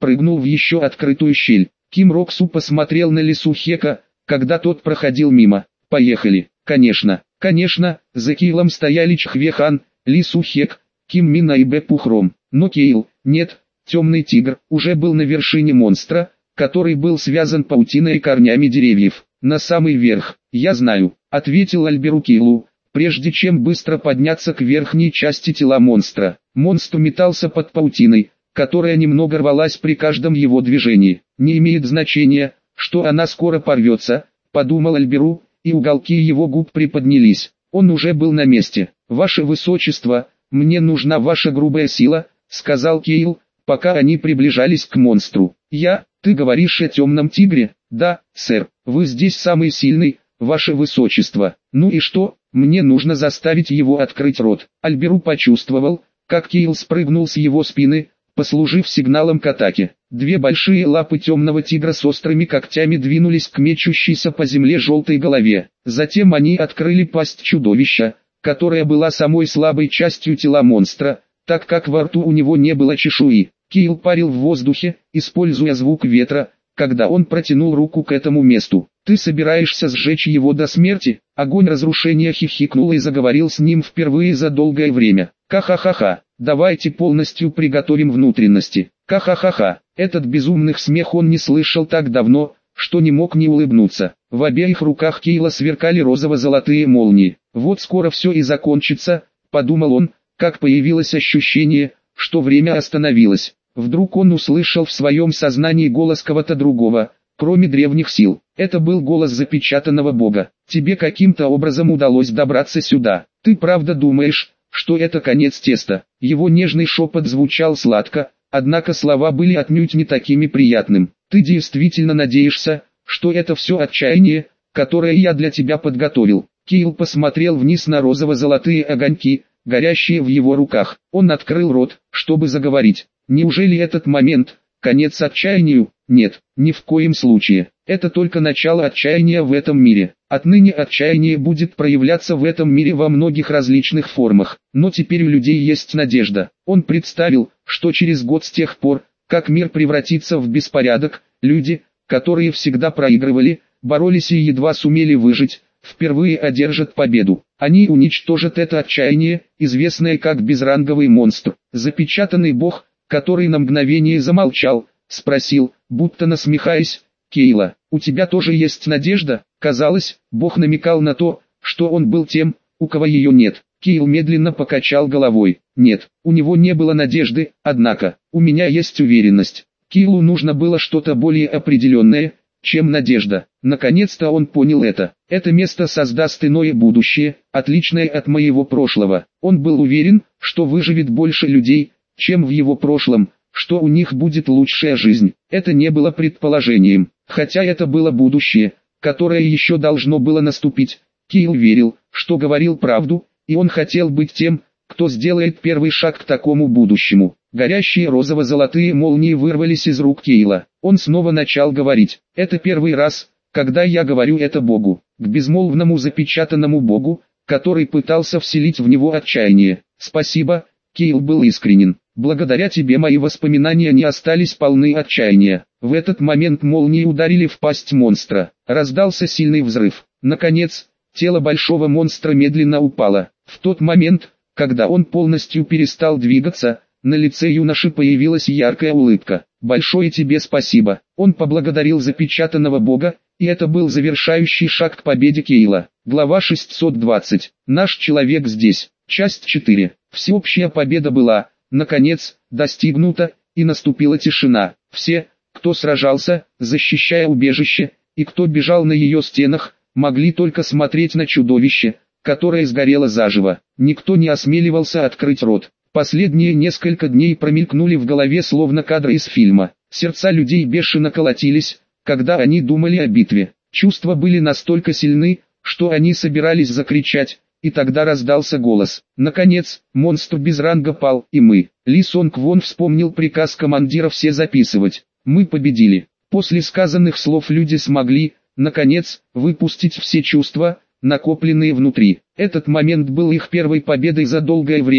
прыгнул в еще открытую щель. Ким Роксу посмотрел на Ли Сухека, когда тот проходил мимо. «Поехали». «Конечно, конечно», за Кейлом стояли Чхве Хан, Ли Сухек, Ким Мина и Бэ Пухром. Но Кейл, нет, темный тигр, уже был на вершине монстра, который был связан паутиной и корнями деревьев. «На самый верх, я знаю», — ответил Альберу Кейлу, прежде чем быстро подняться к верхней части тела монстра. Монстр метался под паутиной, которая немного рвалась при каждом его движении. «Не имеет значения, что она скоро порвется», — подумал Альберу, и уголки его губ приподнялись. Он уже был на месте. «Ваше Высочество, мне нужна ваша грубая сила», — сказал Кейл, пока они приближались к монстру. «Я, ты говоришь о темном тигре?» «Да, сэр, вы здесь самый сильный, ваше Высочество». «Ну и что, мне нужно заставить его открыть рот». Альберу почувствовал, как Кейл спрыгнул с его спины, послужив сигналом к атаке. Две большие лапы темного тигра с острыми когтями двинулись к мечущейся по земле желтой голове. Затем они открыли пасть чудовища, которая была самой слабой частью тела монстра, так как во рту у него не было чешуи. Кейл парил в воздухе, используя звук ветра, когда он протянул руку к этому месту. «Ты собираешься сжечь его до смерти?» Огонь разрушения хихикнул и заговорил с ним впервые за долгое время. «Ха-ха-ха-ха, давайте полностью приготовим внутренности». «Ха-ха-ха-ха». Этот безумный смех он не слышал так давно, что не мог не улыбнуться. В обеих руках Кейла сверкали розово-золотые молнии. «Вот скоро все и закончится», — подумал он, как появилось ощущение, что время остановилось. Вдруг он услышал в своем сознании голос кого-то другого, кроме древних сил. Это был голос запечатанного бога. «Тебе каким-то образом удалось добраться сюда. Ты правда думаешь, что это конец теста?» Его нежный шепот звучал сладко, однако слова были отнюдь не такими приятным. «Ты действительно надеешься, что это все отчаяние, которое я для тебя подготовил?» Кейл посмотрел вниз на розово-золотые огоньки, горящие в его руках. Он открыл рот, чтобы заговорить. «Неужели этот момент — конец отчаянию?» «Нет, ни в коем случае. Это только начало отчаяния в этом мире. Отныне отчаяние будет проявляться в этом мире во многих различных формах. Но теперь у людей есть надежда». Он представил, что через год с тех пор, как мир превратится в беспорядок, люди, которые всегда проигрывали, боролись и едва сумели выжить, впервые одержат победу. Они уничтожат это отчаяние, известное как безранговый монстр. Запечатанный бог, который на мгновение замолчал, спросил, будто насмехаясь: «Кейла, у тебя тоже есть надежда?» Казалось, бог намекал на то, что он был тем, у кого ее нет. Кейл медленно покачал головой. «Нет, у него не было надежды, однако, у меня есть уверенность». Кейлу нужно было что-то более определенное, чем надежда. Наконец-то он понял это. «Это место создаст иное будущее, отличное от моего прошлого». Он был уверен, что выживет больше людей, чем в его прошлом, что у них будет лучшая жизнь. Это не было предположением, хотя это было будущее, которое еще должно было наступить. Кейл верил, что говорил правду, и он хотел быть тем, кто сделает первый шаг к такому будущему. Горящие розово-золотые молнии вырвались из рук Кейла. Он снова начал говорить. «Это первый раз, когда я говорю это Богу, к безмолвному запечатанному Богу, который пытался вселить в него отчаяние. Спасибо». Кейл был искренен. «Благодаря тебе мои воспоминания не остались полны отчаяния». В этот момент молнии ударили в пасть монстра. Раздался сильный взрыв. Наконец, тело большого монстра медленно упало. В тот момент, когда он полностью перестал двигаться, на лице юноши появилась яркая улыбка. «Большое тебе спасибо». Он поблагодарил запечатанного бога, и это был завершающий шаг к победе Кейла. Глава шестьсот двадцать. Наш человек здесь. Часть четыре. Всеобщая победа была, наконец, достигнута, и наступила тишина. Все, кто сражался, защищая убежище, и кто бежал на ее стенах, могли только смотреть на чудовище, которое сгорело заживо. Никто не осмеливался открыть рот. Последние несколько дней промелькнули в голове словно кадры из фильма. Сердца людей бешено колотились, когда они думали о битве. Чувства были настолько сильны, что они собирались закричать, и тогда раздался голос. Наконец, монстр без ранга пал, и мы. Ли Сонг Вон вспомнил приказ командира все записывать. Мы победили. После сказанных слов люди смогли, наконец, выпустить все чувства, накопленные внутри. Этот момент был их первой победой за долгое время,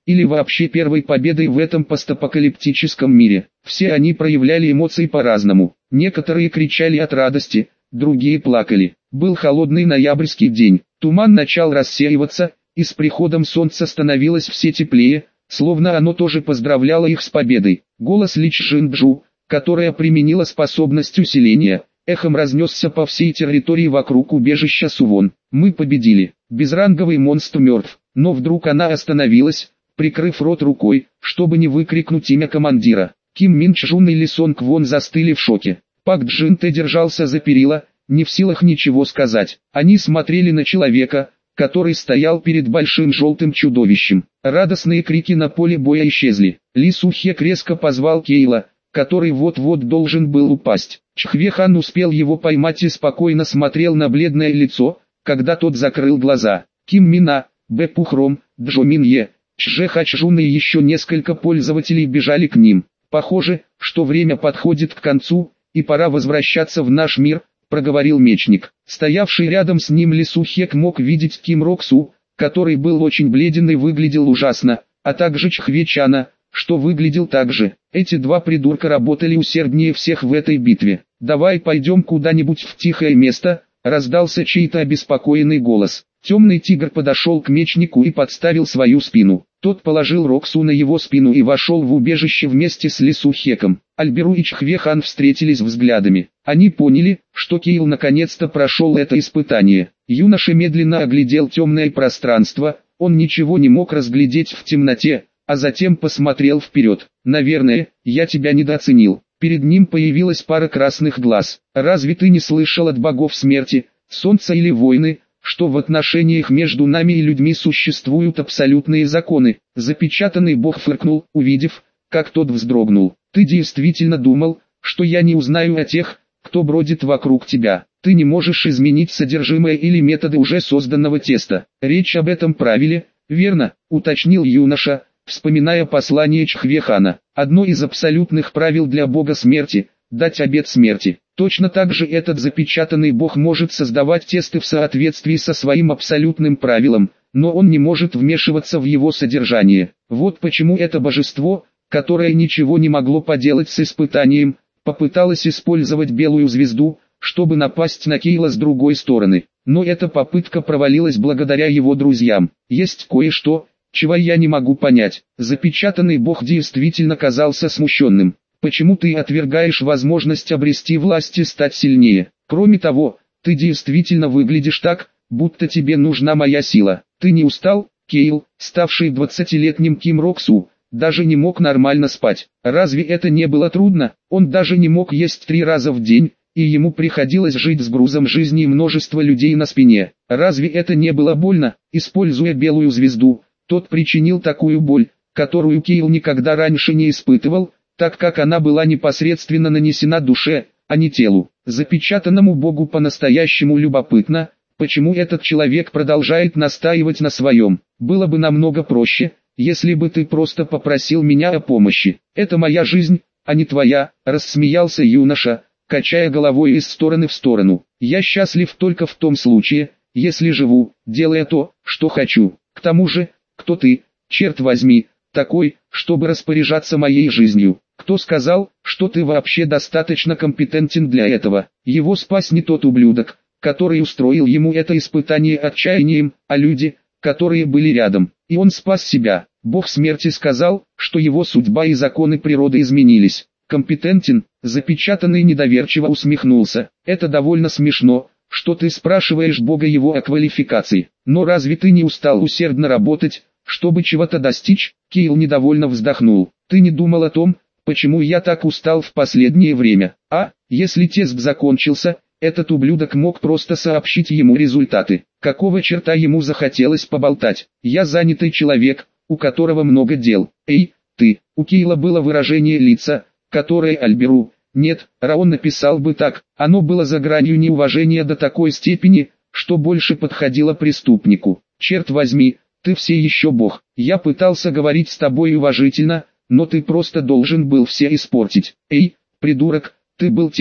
или вообще первой победой в этом постапокалиптическом мире. Все они проявляли эмоции по-разному. Некоторые кричали от радости, другие плакали. Был холодный ноябрьский день, туман начал рассеиваться, и с приходом солнца становилось все теплее, словно оно тоже поздравляло их с победой. Голос Ли Чжинджу, которая применила способность усиления, эхом разнесся по всей территории вокруг убежища Сувон. Мы победили. Безранговый монстр мертв. Но вдруг она остановилась, прикрыв рот рукой, чтобы не выкрикнуть имя командира. Ким Мин Чжун и Ли Сон Квон застыли в шоке. Пак Джин Тэ держался за перила, не в силах ничего сказать. Они смотрели на человека, который стоял перед большим желтым чудовищем. Радостные крики на поле боя исчезли. Ли Сухек резко позвал Кейла, который вот-вот должен был упасть. Чхвехан успел его поймать и спокойно смотрел на бледное лицо, когда тот закрыл глаза. Ким Мина, Б. Пухром, Джо Мин Е, Чже Хачжун и еще несколько пользователей бежали к ним. «Похоже, что время подходит к концу, и пора возвращаться в наш мир», — проговорил мечник. Стоявший рядом с ним Ли Сухек мог видеть Ким Роксу, который был очень бледен и выглядел ужасно, а также Чхве Чана, что выглядел так же. Эти два придурка работали усерднее всех в этой битве. «Давай пойдем куда-нибудь в тихое место», — раздался чей-то обеспокоенный голос. Темный тигр подошел к мечнику и подставил свою спину. Тот положил Роксу на его спину и вошел в убежище вместе с Ли Сухеком. Альберу и Чхвехан встретились взглядами. Они поняли, что Кейл наконец-то прошел это испытание. Юноша медленно оглядел темное пространство, он ничего не мог разглядеть в темноте, а затем посмотрел вперед. «Наверное, я тебя недооценил». Перед ним появилась пара красных глаз. «Разве ты не слышал от богов смерти, солнца или войны, что в отношениях между нами и людьми существуют абсолютные законы?» Запечатанный бог фыркнул, увидев, как тот вздрогнул. «Ты действительно думал, что я не узнаю о тех, кто бродит вокруг тебя? Ты не можешь изменить содержимое или методы уже созданного теста. Речь об этом правиле, верно?» — уточнил юноша, вспоминая послание Чхвехана. «Одно из абсолютных правил для бога смерти — дать обет смерти. Точно так же этот запечатанный бог может создавать тесты в соответствии со своим абсолютным правилом, но он не может вмешиваться в его содержание. Вот почему это божество, которое ничего не могло поделать с испытанием, попыталось использовать белую звезду, чтобы напасть на Кейла с другой стороны. Но эта попытка провалилась благодаря его друзьям. Есть кое-что, чего я не могу понять. Запечатанный бог действительно казался смущенным. Почему ты отвергаешь возможность обрести власть и стать сильнее? Кроме того, ты действительно выглядишь так, будто тебе нужна моя сила. Ты не устал?» Кейл, ставший двадцатилетним Ким Роксу, даже не мог нормально спать. Разве это не было трудно? Он даже не мог есть три раза в день, и ему приходилось жить с грузом жизни и множество людей на спине. Разве это не было больно? Используя белую звезду, тот причинил такую боль, которую Кейл никогда раньше не испытывал, так как она была непосредственно нанесена душе, а не телу. Запечатанному богу по-настоящему любопытно, почему этот человек продолжает настаивать на своем. «Было бы намного проще, если бы ты просто попросил меня о помощи. Это моя жизнь, а не твоя», — рассмеялся юноша, качая головой из стороны в сторону. «Я счастлив только в том случае, если живу, делая то, что хочу. К тому же, кто ты, черт возьми, такой, чтобы распоряжаться моей жизнью? Кто сказал, что ты вообще достаточно компетентен для этого?» Его спас не тот ублюдок, который устроил ему это испытание отчаянием, а люди, которые были рядом. И он спас себя. Бог смерти сказал, что его судьба и законы природы изменились. «Компетентен?» Запечатанный недоверчиво усмехнулся. «Это довольно смешно, что ты спрашиваешь Бога его о квалификации. Но разве ты не устал усердно работать, чтобы чего-то достичь?» Кейл недовольно вздохнул. «Ты не думал о том, почему я так устал в последнее время? А, если тест закончился, этот ублюдок мог просто сообщить ему результаты. Какого черта ему захотелось поболтать? Я занятый человек, у которого много дел. Эй, ты!» У Кейла было выражение лица, которое Альберу, нет, Раон написал бы так. Оно было за гранью неуважения до такой степени, что больше подходило преступнику. «Черт возьми, ты все еще бог. Я пытался говорить с тобой уважительно, но ты просто должен был все испортить. Эй, придурок, ты был тем,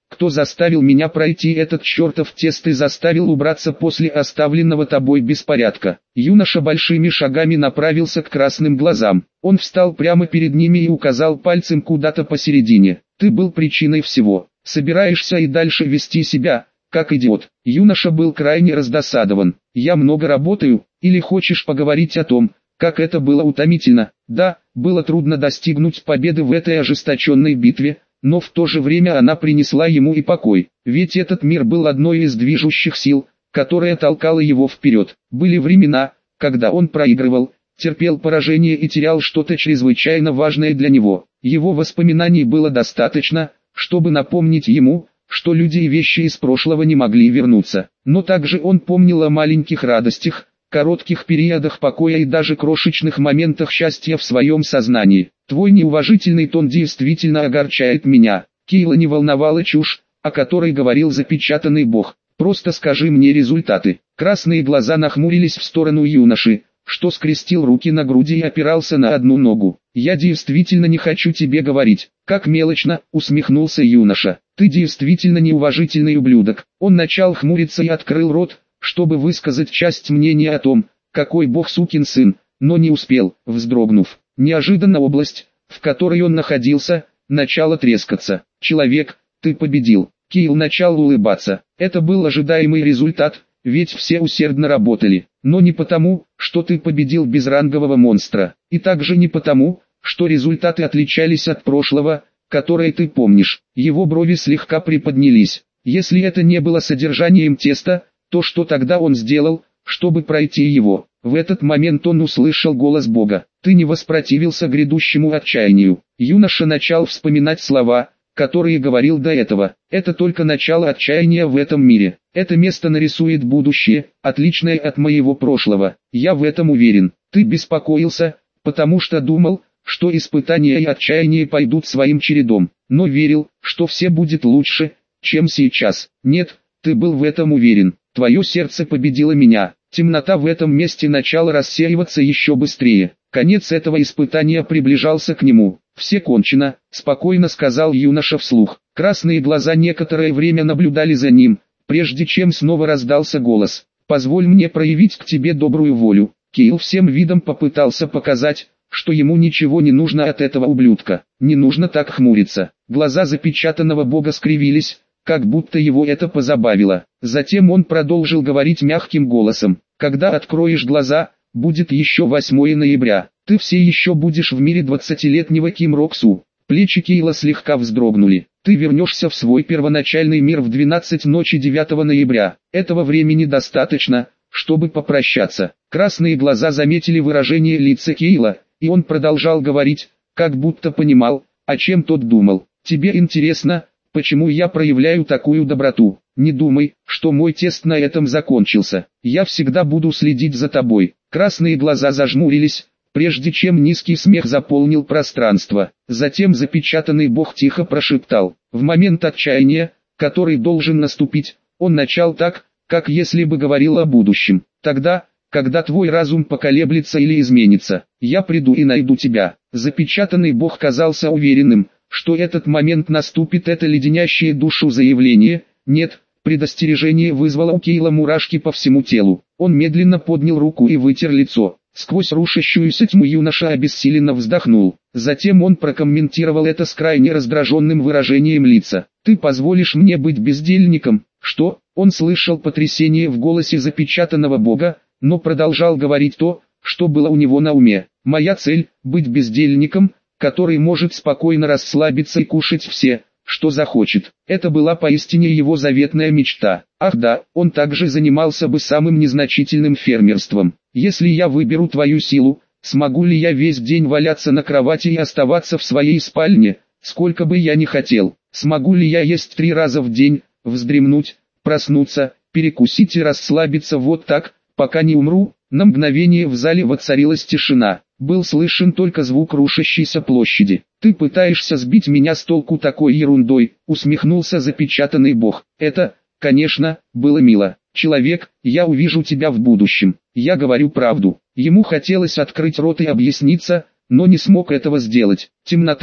кто заставил меня пройти этот чертов тест и заставил убраться после оставленного тобой беспорядка. Юноша большими шагами направился к красным глазам. Он встал прямо перед ними и указал пальцем куда-то посередине. Ты был причиной всего. Собираешься и дальше вести себя, как идиот. Юноша был крайне раздосадован. Я много работаю, или хочешь поговорить о том, как это было утомительно? Да, было трудно достигнуть победы в этой ожесточенной битве, но в то же время она принесла ему и покой. Ведь этот мир был одной из движущих сил, которая толкала его вперед. Были времена, когда он проигрывал, терпел поражение и терял что-то чрезвычайно важное для него. Его воспоминаний было достаточно, чтобы напомнить ему, что люди и вещи из прошлого не могли вернуться. Но также он помнил о маленьких радостях, коротких периодах покоя и даже крошечных моментах счастья в своем сознании. Твой неуважительный тон действительно огорчает меня. Кейла не волновала чушь, о которой говорил запечатанный бог. Просто скажи мне результаты. Красные глаза нахмурились в сторону юноши, что скрестил руки на груди и опирался на одну ногу. «Я действительно не хочу тебе говорить». «Как мелочно», — усмехнулся юноша. «Ты действительно неуважительный ублюдок». Он начал хмуриться и открыл рот, чтобы высказать часть мнения о том, какой бог сукин сын, но не успел, вздрогнув. Неожиданно область, в которой он находился, начала трескаться. «Человек, ты победил». Кейл начал улыбаться. Это был ожидаемый результат, ведь все усердно работали. Но не потому, что ты победил безрангового монстра. И также не потому, что результаты отличались от прошлого, которое ты помнишь. Его брови слегка приподнялись. Если это не было содержанием теста, то что тогда он сделал, чтобы пройти его? В этот момент он услышал голос Бога. Ты не воспротивился грядущему отчаянию. Юноша начал вспоминать слова, которые говорил до этого. Это только начало отчаяния в этом мире. Это место нарисует будущее, отличное от моего прошлого. Я в этом уверен. Ты беспокоился, потому что думал, что испытания и отчаяние пойдут своим чередом. Но верил, что все будет лучше, чем сейчас. Нет, ты был в этом уверен. Твое сердце победило меня. Темнота в этом месте начала рассеиваться еще быстрее. Конец этого испытания приближался к нему. «Все кончено», — спокойно сказал юноша вслух. Красные глаза некоторое время наблюдали за ним, прежде чем снова раздался голос. «Позволь мне проявить к тебе добрую волю». Кейл всем видом попытался показать, что ему ничего не нужно от этого ублюдка. Не нужно так хмуриться. Глаза запечатанного бога скривились, как будто его это позабавило. Затем он продолжил говорить мягким голосом. «Когда откроешь глаза, будет еще восьмое ноября. Ты все еще будешь в мире двадцатилетнего Ким Роксу». Плечи Кейла слегка вздрогнули. «Ты вернешься в свой первоначальный мир в двенадцать ночи девятого ноября. Этого времени достаточно, чтобы попрощаться». Красные глаза заметили выражение лица Кейла, и он продолжал говорить, как будто понимал, о чем тот думал. «Тебе интересно, почему я проявляю такую доброту? Не думай, что мой тест на этом закончился. Я всегда буду следить за тобой». Красные глаза зажмурились, прежде чем низкий смех заполнил пространство. Затем запечатанный бог тихо прошептал. В момент отчаяния, который должен наступить, он начал так, как если бы говорил о будущем. Тогда, когда твой разум поколеблется или изменится, я приду и найду тебя. Запечатанный бог казался уверенным, что этот момент наступит. Это леденящее душу заявление, нет, предостережение вызвало у Кейла мурашки по всему телу. Он медленно поднял руку и вытер лицо. Сквозь рушащуюся тьму юноша обессиленно вздохнул. Затем он прокомментировал это с крайне раздраженным выражением лица. «Ты позволишь мне быть бездельником?» «Что?» Он слышал потрясение в голосе запечатанного бога, но продолжал говорить то, что было у него на уме. «Моя цель – быть бездельником, который может спокойно расслабиться и кушать все, что захочет». Это была поистине его заветная мечта. Ах да, он также занимался бы самым незначительным фермерством. «Если я выберу твою силу, смогу ли я весь день валяться на кровати и оставаться в своей спальне, сколько бы я ни хотел? Смогу ли я есть три раза в день, вздремнуть, проснуться, перекусить и расслабиться вот так, пока не умру?» На мгновение в зале воцарилась тишина. Был слышен только звук рушащейся площади. «Ты пытаешься сбить меня с толку такой ерундой», — усмехнулся запечатанный бог. «Это, конечно, было мило. Человек, я увижу тебя в будущем. Я говорю правду». Ему хотелось открыть рот и объясниться, но не смог этого сделать. Темнота,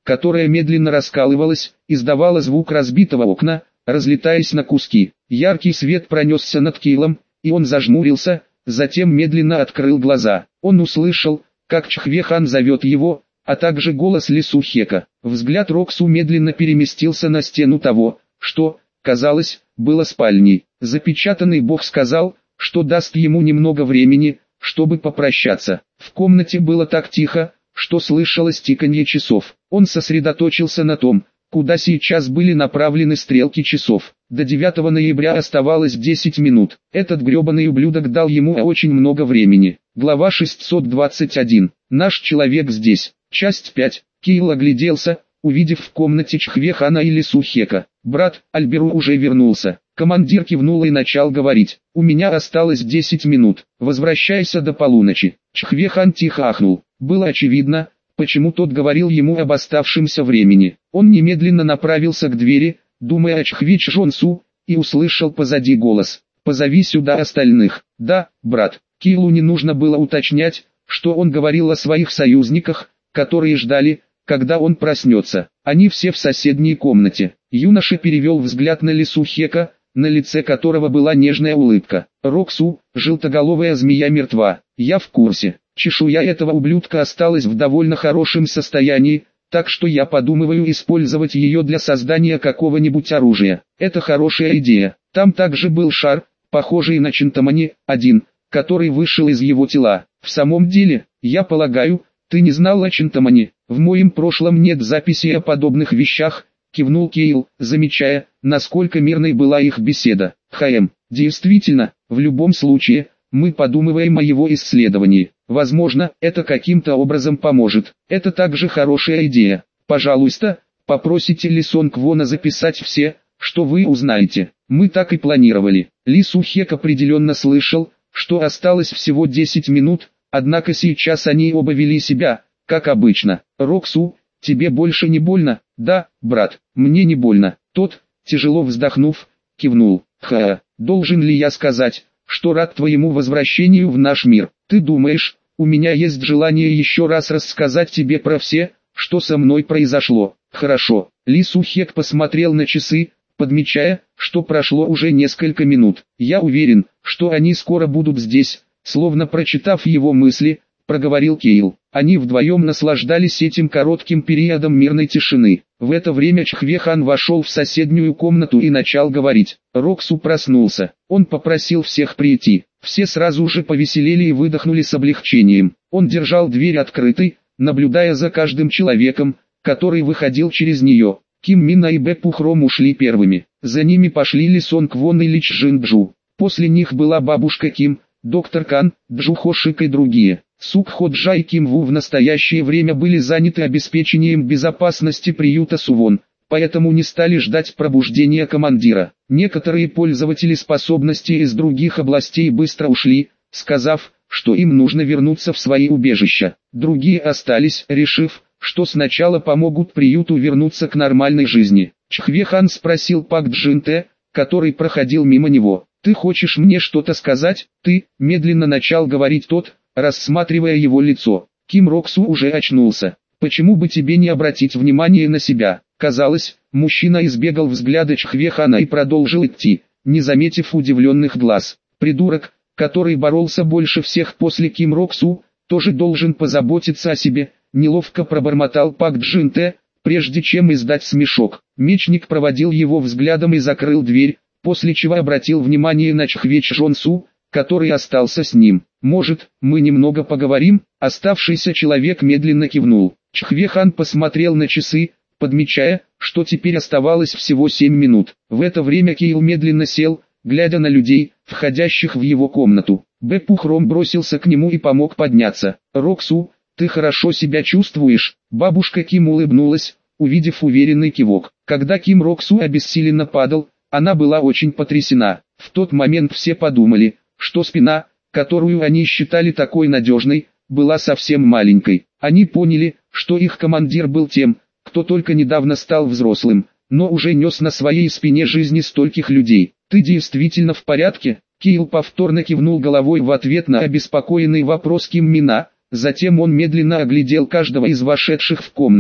которая медленно раскалывалась, издавала звук разбитого окна, разлетаясь на куски. Яркий свет пронесся над Кейлом, и он зажмурился, затем медленно открыл глаза. Он услышал, как Чхве-хан зовет его, а также голос Ли Су-хека. Взгляд Роксу медленно переместился на стену того, что, казалось, было спальней. Запечатанный бог сказал, что даст ему немного времени, чтобы попрощаться. В комнате было так тихо, что слышалось тиканье часов. Он сосредоточился на том, куда сейчас были направлены стрелки часов. До девятого ноября оставалось десять минут. Этот гребаный ублюдок дал ему очень много времени. Глава шестьсот двадцать один. Наш человек здесь. Часть пять. Кейл огляделся, увидев в комнате Чхве-хана и Ли Су-хека. Брат, Альберу уже вернулся. Командир кивнул и начал говорить. У меня осталось десять минут. Возвращайся до полуночи. Чхве-хан тихо ахнул. Было очевидно, почему тот говорил ему об оставшемся времени. Он немедленно направился к двери, думая о Чхве Чжонсу, и услышал позади голос. «Позови сюда остальных». «Да, брат». Кейлу не нужно было уточнять, что он говорил о своих союзниках, которые ждали, когда он проснется. Они все в соседней комнате. Юноша перевел взгляд на Ли Су-хека, на лице которого была нежная улыбка. «Роксу, желтоголовая змея мертва. Я в курсе. Чешуя этого ублюдка осталась в довольно хорошем состоянии, так что я подумываю использовать ее для создания какого-нибудь оружия. Это хорошая идея». Там также был шар, похожий на Чинтамани, один, который вышел из его тела. В самом деле, я полагаю, ты не знал о Чинтамани. В моем прошлом нет записи о подобных вещах, кивнул Кейл, замечая, насколько мирной была их беседа. Хаэм, действительно, в любом случае, мы подумываем о его исследовании. Возможно, это каким-то образом поможет. Это также хорошая идея. Пожалуйста, попросите Ли Сонг-вона записать все, что вы узнаете. Мы так и планировали. Ли Су-хек определенно слышал, что осталось всего десять минут, однако сейчас они оба вели себя, как обычно. «Роксу, тебе больше не больно?» «Да, брат, мне не больно». Тот, тяжело вздохнув, кивнул. «Ха, должен ли я сказать, что рад твоему возвращению в наш мир? Ты думаешь, у меня есть желание еще раз рассказать тебе про все, что со мной произошло?» «Хорошо». Ли Су-хек посмотрел на часы, подмечая, что прошло уже несколько минут. «Я уверен, что они скоро будут здесь», словно прочитав его мысли, проговорил Кейл. Они вдвоем наслаждались этим коротким периодом мирной тишины. В это время Чхве-хан вошел в соседнюю комнату и начал говорить. Роксу проснулся. Он попросил всех прийти. Все сразу же повеселели и выдохнули с облегчением. Он держал дверь открытой, наблюдая за каждым человеком, который выходил через нее. Ким Мина и Бэ Пухром ушли первыми. За ними пошли Ли Сонг-вон и Ли Чжин-джу. После них была бабушка Ким, доктор Кан, Джу Хо-шик и другие. Сук Хо-джа и Ким Ву в настоящее время были заняты обеспечением безопасности приюта Сувон, поэтому не стали ждать пробуждения командира. Некоторые пользователи способностей из других областей быстро ушли, сказав, что им нужно вернуться в свои убежища. Другие остались, решив, что сначала помогут приюту вернуться к нормальной жизни. Чхве-хан спросил Пак Джин-те, который проходил мимо него. «Ты хочешь мне что-то сказать?» «Ты», медленно начал говорить тот, рассматривая его лицо. Ким Роксу уже очнулся. «Почему бы тебе не обратить внимание на себя?» Казалось, мужчина избегал взгляда Чхве-хана и продолжил идти, не заметив удивленных глаз. Придурок, который боролся больше всех после Ким Роксу, тоже должен позаботиться о себе, неловко пробормотал Пак Джин-те, прежде чем издать смешок. Мечник проводил его взглядом и закрыл дверь, после чего обратил внимание на Чхве Чжонсу, который остался с ним. «Может, мы немного поговорим?» Оставшийся человек медленно кивнул. Чхве-хан посмотрел на часы, подмечая, что теперь оставалось всего семь минут. В это время Кейл медленно сел, глядя на людей, входящих в его комнату. Бэ Пухром бросился к нему и помог подняться. «Роксу, ты хорошо себя чувствуешь?» Бабушка Ким улыбнулась, увидев уверенный кивок. Когда Ким Роксу обессиленно падал, она была очень потрясена. В тот момент все подумали, что спина, которую они считали такой надежной, была совсем маленькой. Они поняли, что их командир был тем, кто только недавно стал взрослым, но уже нес на своей спине жизни стольких людей. «Ты действительно в порядке?» Кейл повторно кивнул головой в ответ на обеспокоенный вопрос Ким Мина, затем он медленно оглядел каждого из вошедших в комнату.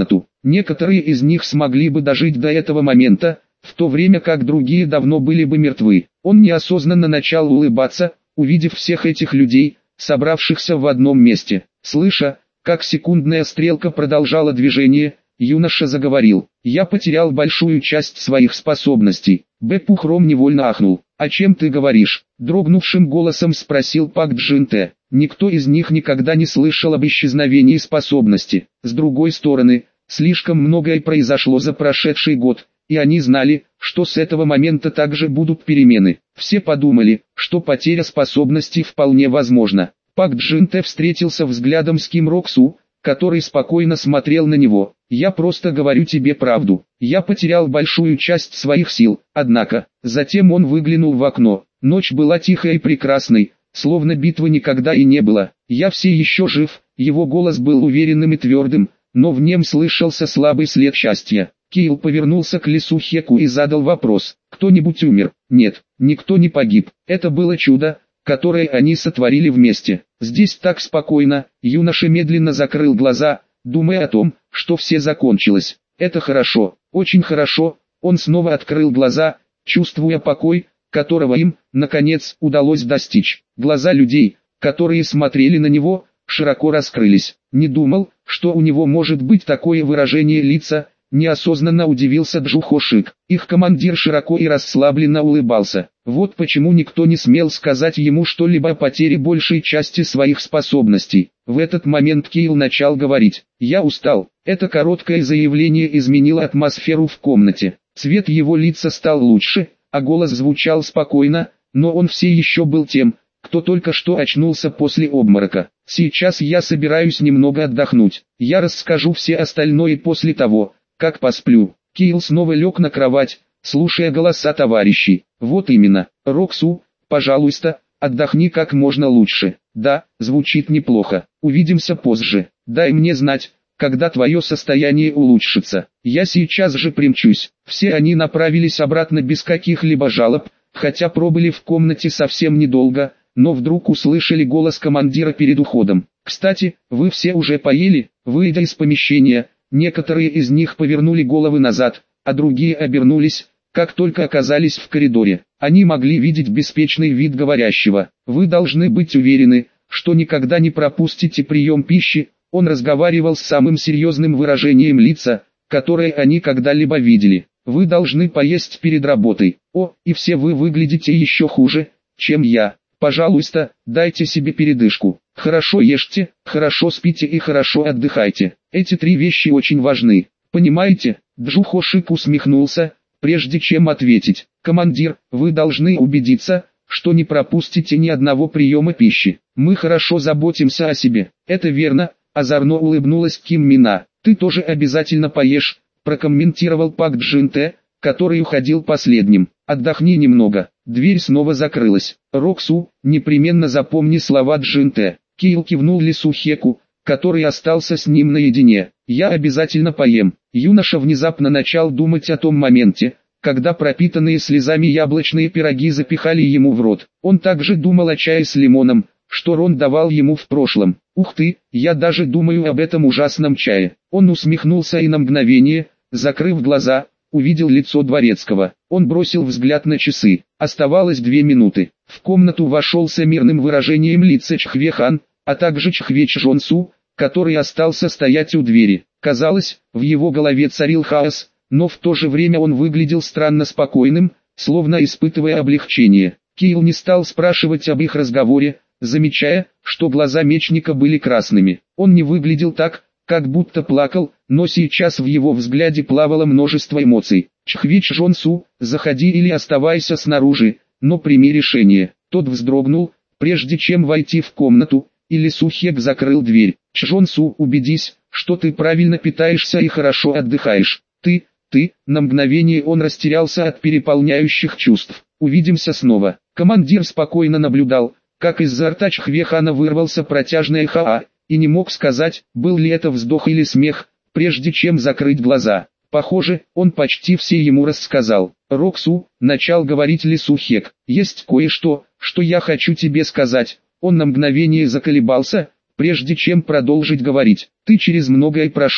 Некоторые из них смогли бы дожить до этого момента, в то время как другие давно были бы мертвы. Он неосознанно начал улыбаться, увидев всех этих людей, собравшихся в одном месте. Слыша, как секундная стрелка продолжала движение, юноша заговорил: «Я потерял большую часть своих способностей». Б. Пухром невольно ахнул. «О чем ты говоришь?» — дрогнувшим голосом спросил Пак Джин-те. Никто из них никогда не слышал об исчезновении способности. С другой стороны, слишком многое произошло за прошедший год, и они знали, что с этого момента также будут перемены. Все подумали, что потеря способности вполне возможна. Пак Джин-те встретился взглядом с Ким Рок-су, который спокойно смотрел на него. «Я просто говорю тебе правду. Я потерял большую часть своих сил, однако...» Затем он выглянул в окно. Ночь была тихой и прекрасной, словно битвы никогда и не было. «Я все еще жив», его голос был уверенным и твердым, но в нем слышался слабый след счастья. Киил повернулся к Ли Сухеку и задал вопрос: «Кто-нибудь умер?» «Нет, никто не погиб. Это было чудо, которое они сотворили вместе. Здесь так спокойно». Юноша медленно закрыл глаза, думая о том, что все закончилось. «Это хорошо, очень хорошо». Он снова открыл глаза, чувствуя покой, которого им, наконец, удалось достичь. Глаза людей, которые смотрели на него, широко раскрылись. «Не думал, что у него может быть такое выражение лица», неосознанно удивился Джухошик. Их командир широко и расслабленно улыбался. Вот почему никто не смел сказать ему что-либо о потере большей части своих способностей. В этот момент Киил начал говорить: «Я устал». Это короткое заявление изменило атмосферу в комнате. Цвет его лица стал лучше, а голос звучал спокойно, но он все еще был тем, кто только что очнулся после обморока. «Сейчас я собираюсь немного отдохнуть. Я расскажу все остальное после того, как посплю». Киил снова лег на кровать, слушая голоса товарищей. «Вот именно, Роксу, пожалуйста, отдохни как можно лучше». «Да, звучит неплохо. Увидимся позже. Дай мне знать, когда твое состояние улучшится. Я сейчас же примчусь». Все они направились обратно без каких-либо жалоб, хотя пробыли в комнате совсем недолго, но вдруг услышали голос командира перед уходом. «Кстати, вы все уже поели?» Выйдя из помещения, некоторые из них повернули головы назад, а другие обернулись, как только оказались в коридоре. Они могли видеть беспечный вид говорящего. «Вы должны быть уверены, что никогда не пропустите прием пищи». Он разговаривал с самым серьезным выражением лица, которое они когда-либо видели. «Вы должны поесть перед работой. О, и все вы выглядите еще хуже, чем я. Пожалуйста, дайте себе передышку. Хорошо ешьте, хорошо спите и хорошо отдыхайте. Эти три вещи очень важны. Понимаете?» Джухошик усмехнулся, прежде чем ответить. «Командир, вы должны убедиться, что не пропустите ни одного приема пищи. Мы хорошо заботимся о себе». «Это верно», — озорно улыбнулась Ким Мина. «Ты тоже обязательно поешь», — прокомментировал Пак Джин-те, который уходил последним. «Отдохни немного». Дверь снова закрылась. «Роксу, непременно запомни слова Джин-те». Киил кивнул Ли Сухеку, который остался с ним наедине. «Я обязательно поем». Юноша внезапно начал думать о том моменте, когда пропитанные слезами яблочные пироги запихали ему в рот. Он также думал о чае с лимоном, что Рон давал ему в прошлом. «Ух ты, я даже думаю об этом ужасном чае». Он усмехнулся и на мгновение, закрыв глаза, увидел лицо Дворецкого. Он бросил взгляд на часы. Оставалось две минуты. В комнату вошел с мирным выражением лица Чхве Хан, а также Чхве Чжонсу, который остался стоять у двери. Казалось, в его голове царил хаос, но в то же время он выглядел странно спокойным, словно испытывая облегчение. Киил не стал спрашивать об их разговоре, замечая, что глаза мечника были красными. Он не выглядел так, как будто плакал, но сейчас в его взгляде плавало множество эмоций. «Чхве Чжонсу, заходи или оставайся снаружи, но прими решение». Тот вздрогнул, прежде чем войти в комнату, и Ли Сухек закрыл дверь. «Чжонсу, убедись, что ты правильно питаешься и хорошо отдыхаешь. Ты, ты...» На мгновение он растерялся от переполняющих чувств. «Увидимся снова». Командир спокойно наблюдал, как из-за рта Чхве Хана вырвался протяжный «ха-а», и не мог сказать, был ли это вздох или смех, прежде чем закрыть глаза. Похоже, он почти все ему рассказал. «Роксу», — начал говорить Ли Сухек, — «есть кое-что, что я хочу тебе сказать». Он на мгновение заколебался, прежде чем продолжить говорить. «Ты через многое прошел.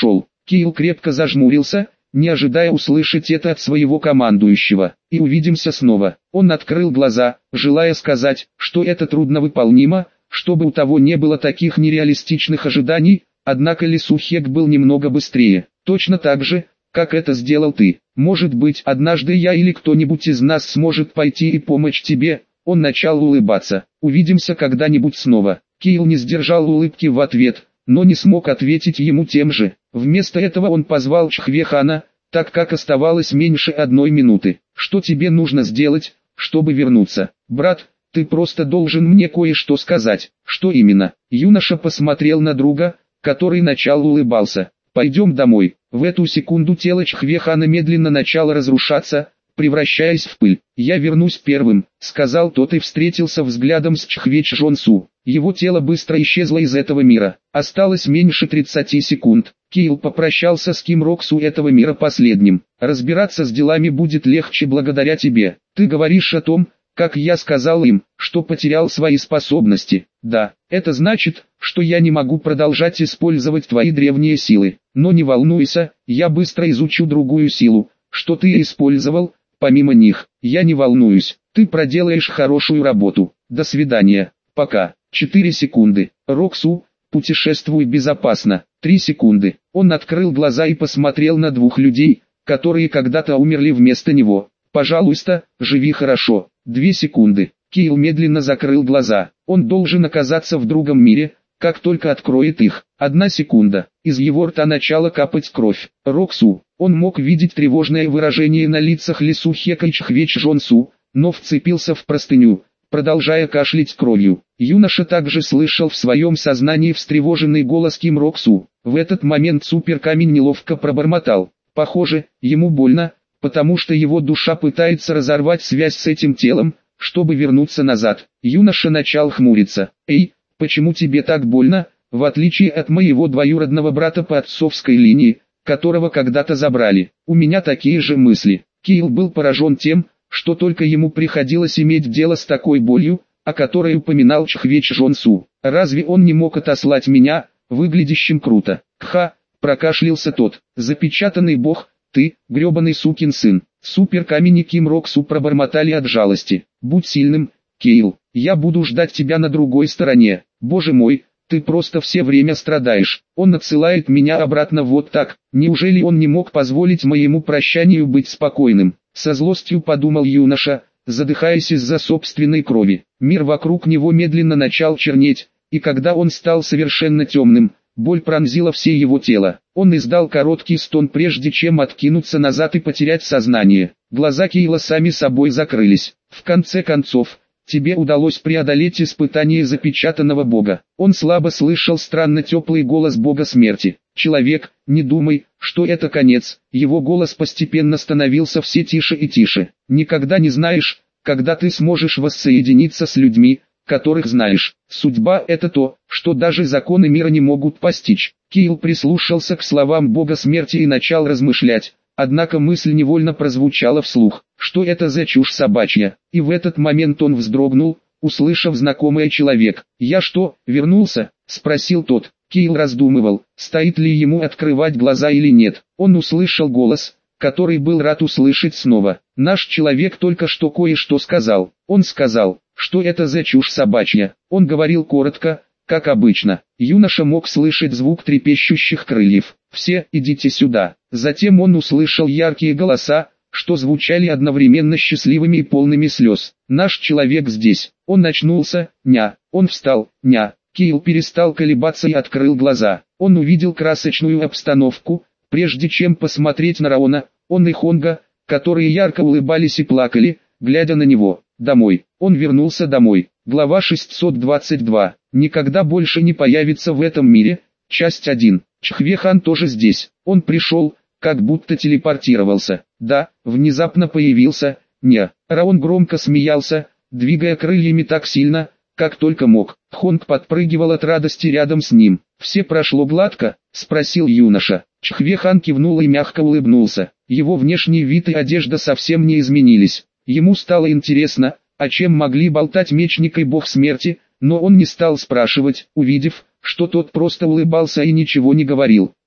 Киил крепко зажмурился, не ожидая услышать это от своего командующего. И увидимся снова. Он открыл глаза, желая сказать, что это трудновыполнимо, чтобы у того не было таких нереалистичных ожиданий, однако Лисухек был немного быстрее. Точно так же, как это сделал ты. Может быть, однажды я или кто-нибудь из нас сможет пойти и помочь тебе. Он начал улыбаться. Увидимся когда-нибудь снова. Киил не сдержал улыбки в ответ, но не смог ответить ему тем же. Вместо этого он позвал Чхвехана, так как оставалось меньше одной минуты. Что тебе нужно сделать, чтобы вернуться? Брат, ты просто должен мне кое-что сказать. Что именно? Юноша посмотрел на друга, который начал улыбался. Пойдем домой. В эту секунду тело Чхвехана медленно начало разрушаться, превращаясь в пыль. «Я вернусь первым», — сказал тот и встретился взглядом с Чхвечжонсу. Его тело быстро исчезло из этого мира. Осталось меньше тридцати секунд. Киил попрощался с Ким Роксу этого мира последним. «Разбираться с делами будет легче благодаря тебе. Ты говоришь о том, как я сказал им, что потерял свои способности. Да, это значит, что я не могу продолжать использовать твои древние силы. Но не волнуйся, я быстро изучу другую силу, что ты использовал, помимо них. Я не волнуюсь, ты проделаешь хорошую работу. До свидания, пока». четыре секунды. Роксу, путешествуй безопасно. три секунды. Он открыл глаза и посмотрел на двух людей, которые когда-то умерли вместо него. «Пожалуйста, живи хорошо». две секунды. Киил медленно закрыл глаза. Он должен оказаться в другом мире, как только откроет их. Одна секунда. Из его рта начала капать кровь. Роксу. Он мог видеть тревожное выражение на лицах Лисухека и Чхвечжонсу, но вцепился в простыню, продолжая кашлять кровью. Юноша также слышал в своем сознании встревоженный голос Ким Роксу. В этот момент суперкамень неловко пробормотал. Похоже, ему больно, потому что его душа пытается разорвать связь с этим телом, чтобы вернуться назад. Юноша начал хмуриться. «Эй, почему тебе так больно, в отличие от моего двоюродного брата по отцовской линии, которого когда-то забрали? У меня такие же мысли». Киил был поражен тем, что только ему приходилось иметь дело с такой болью, о которой упоминал Чхвечжонсу. «Разве он не мог отослать меня, выглядящим круто?» «Кха», прокашлялся тот, «запечатанный бог, ты, гребаный сукин сын». Суперкамень и Ким Роксу пробормотали от жалости. «Будь сильным, Киил, я буду ждать тебя на другой стороне. Боже мой, ты просто все время страдаешь. Он отсылает меня обратно вот так. Неужели он не мог позволить моему прощанию быть спокойным?» Со злостью подумал юноша, задыхаясь из-за собственной крови. Мир вокруг него медленно начал чернеть, и когда он стал совершенно темным, боль пронзила все его тело. Он издал короткий стон прежде чем откинуться назад и потерять сознание. Глаза Киила сами собой закрылись. «В конце концов, тебе удалось преодолеть испытание запечатанного бога». Он слабо слышал странно теплый голос бога смерти. «Человек, не думай, что это конец». Его голос постепенно становился все тише и тише. «Никогда не знаешь, когда ты сможешь воссоединиться с людьми, которых знаешь. Судьба – это то, что даже законы мира не могут постичь». Киил прислушался к словам бога смерти и начал размышлять, однако мысль невольно прозвучала вслух. Что это за чушь собачья? И в этот момент он вздрогнул, услышав знакомый человек. «Я что, вернулся?» – спросил тот. Киил раздумывал, стоит ли ему открывать глаза или нет. Он услышал голос, который был рад услышать снова. «Наш человек только что кое-что сказал». Он сказал, что это за чушь собачья. Он говорил коротко, как обычно. Юноша мог слышать звук трепещущих крыльев. «Все, идите сюда». Затем он услышал яркие голоса, что звучали одновременно счастливыми и полными слез. «Наш человек здесь». Он очнулся, ня. Он встал, ня. Киил перестал колебаться и открыл глаза. Он увидел красочную обстановку, прежде чем посмотреть на Раона, он и Хонга, которые ярко улыбались и плакали, глядя на него. Домой. Он вернулся домой. Глава шестьсот двадцать два. Никогда больше не появится в этом мире. Часть один. Чхвехан тоже здесь. Он пришел, как будто телепортировался. Да, внезапно появился. Не. Раон громко смеялся, двигая крыльями так сильно, как только мог. Хонг подпрыгивал от радости рядом с ним. «Все прошло гладко?» – спросил юноша. Чхвехан кивнул и мягко улыбнулся. Его внешний вид и одежда совсем не изменились. Ему стало интересно, о чем могли болтать мечник и бог смерти, но он не стал спрашивать, увидев, что тот просто улыбался и ничего не говорил.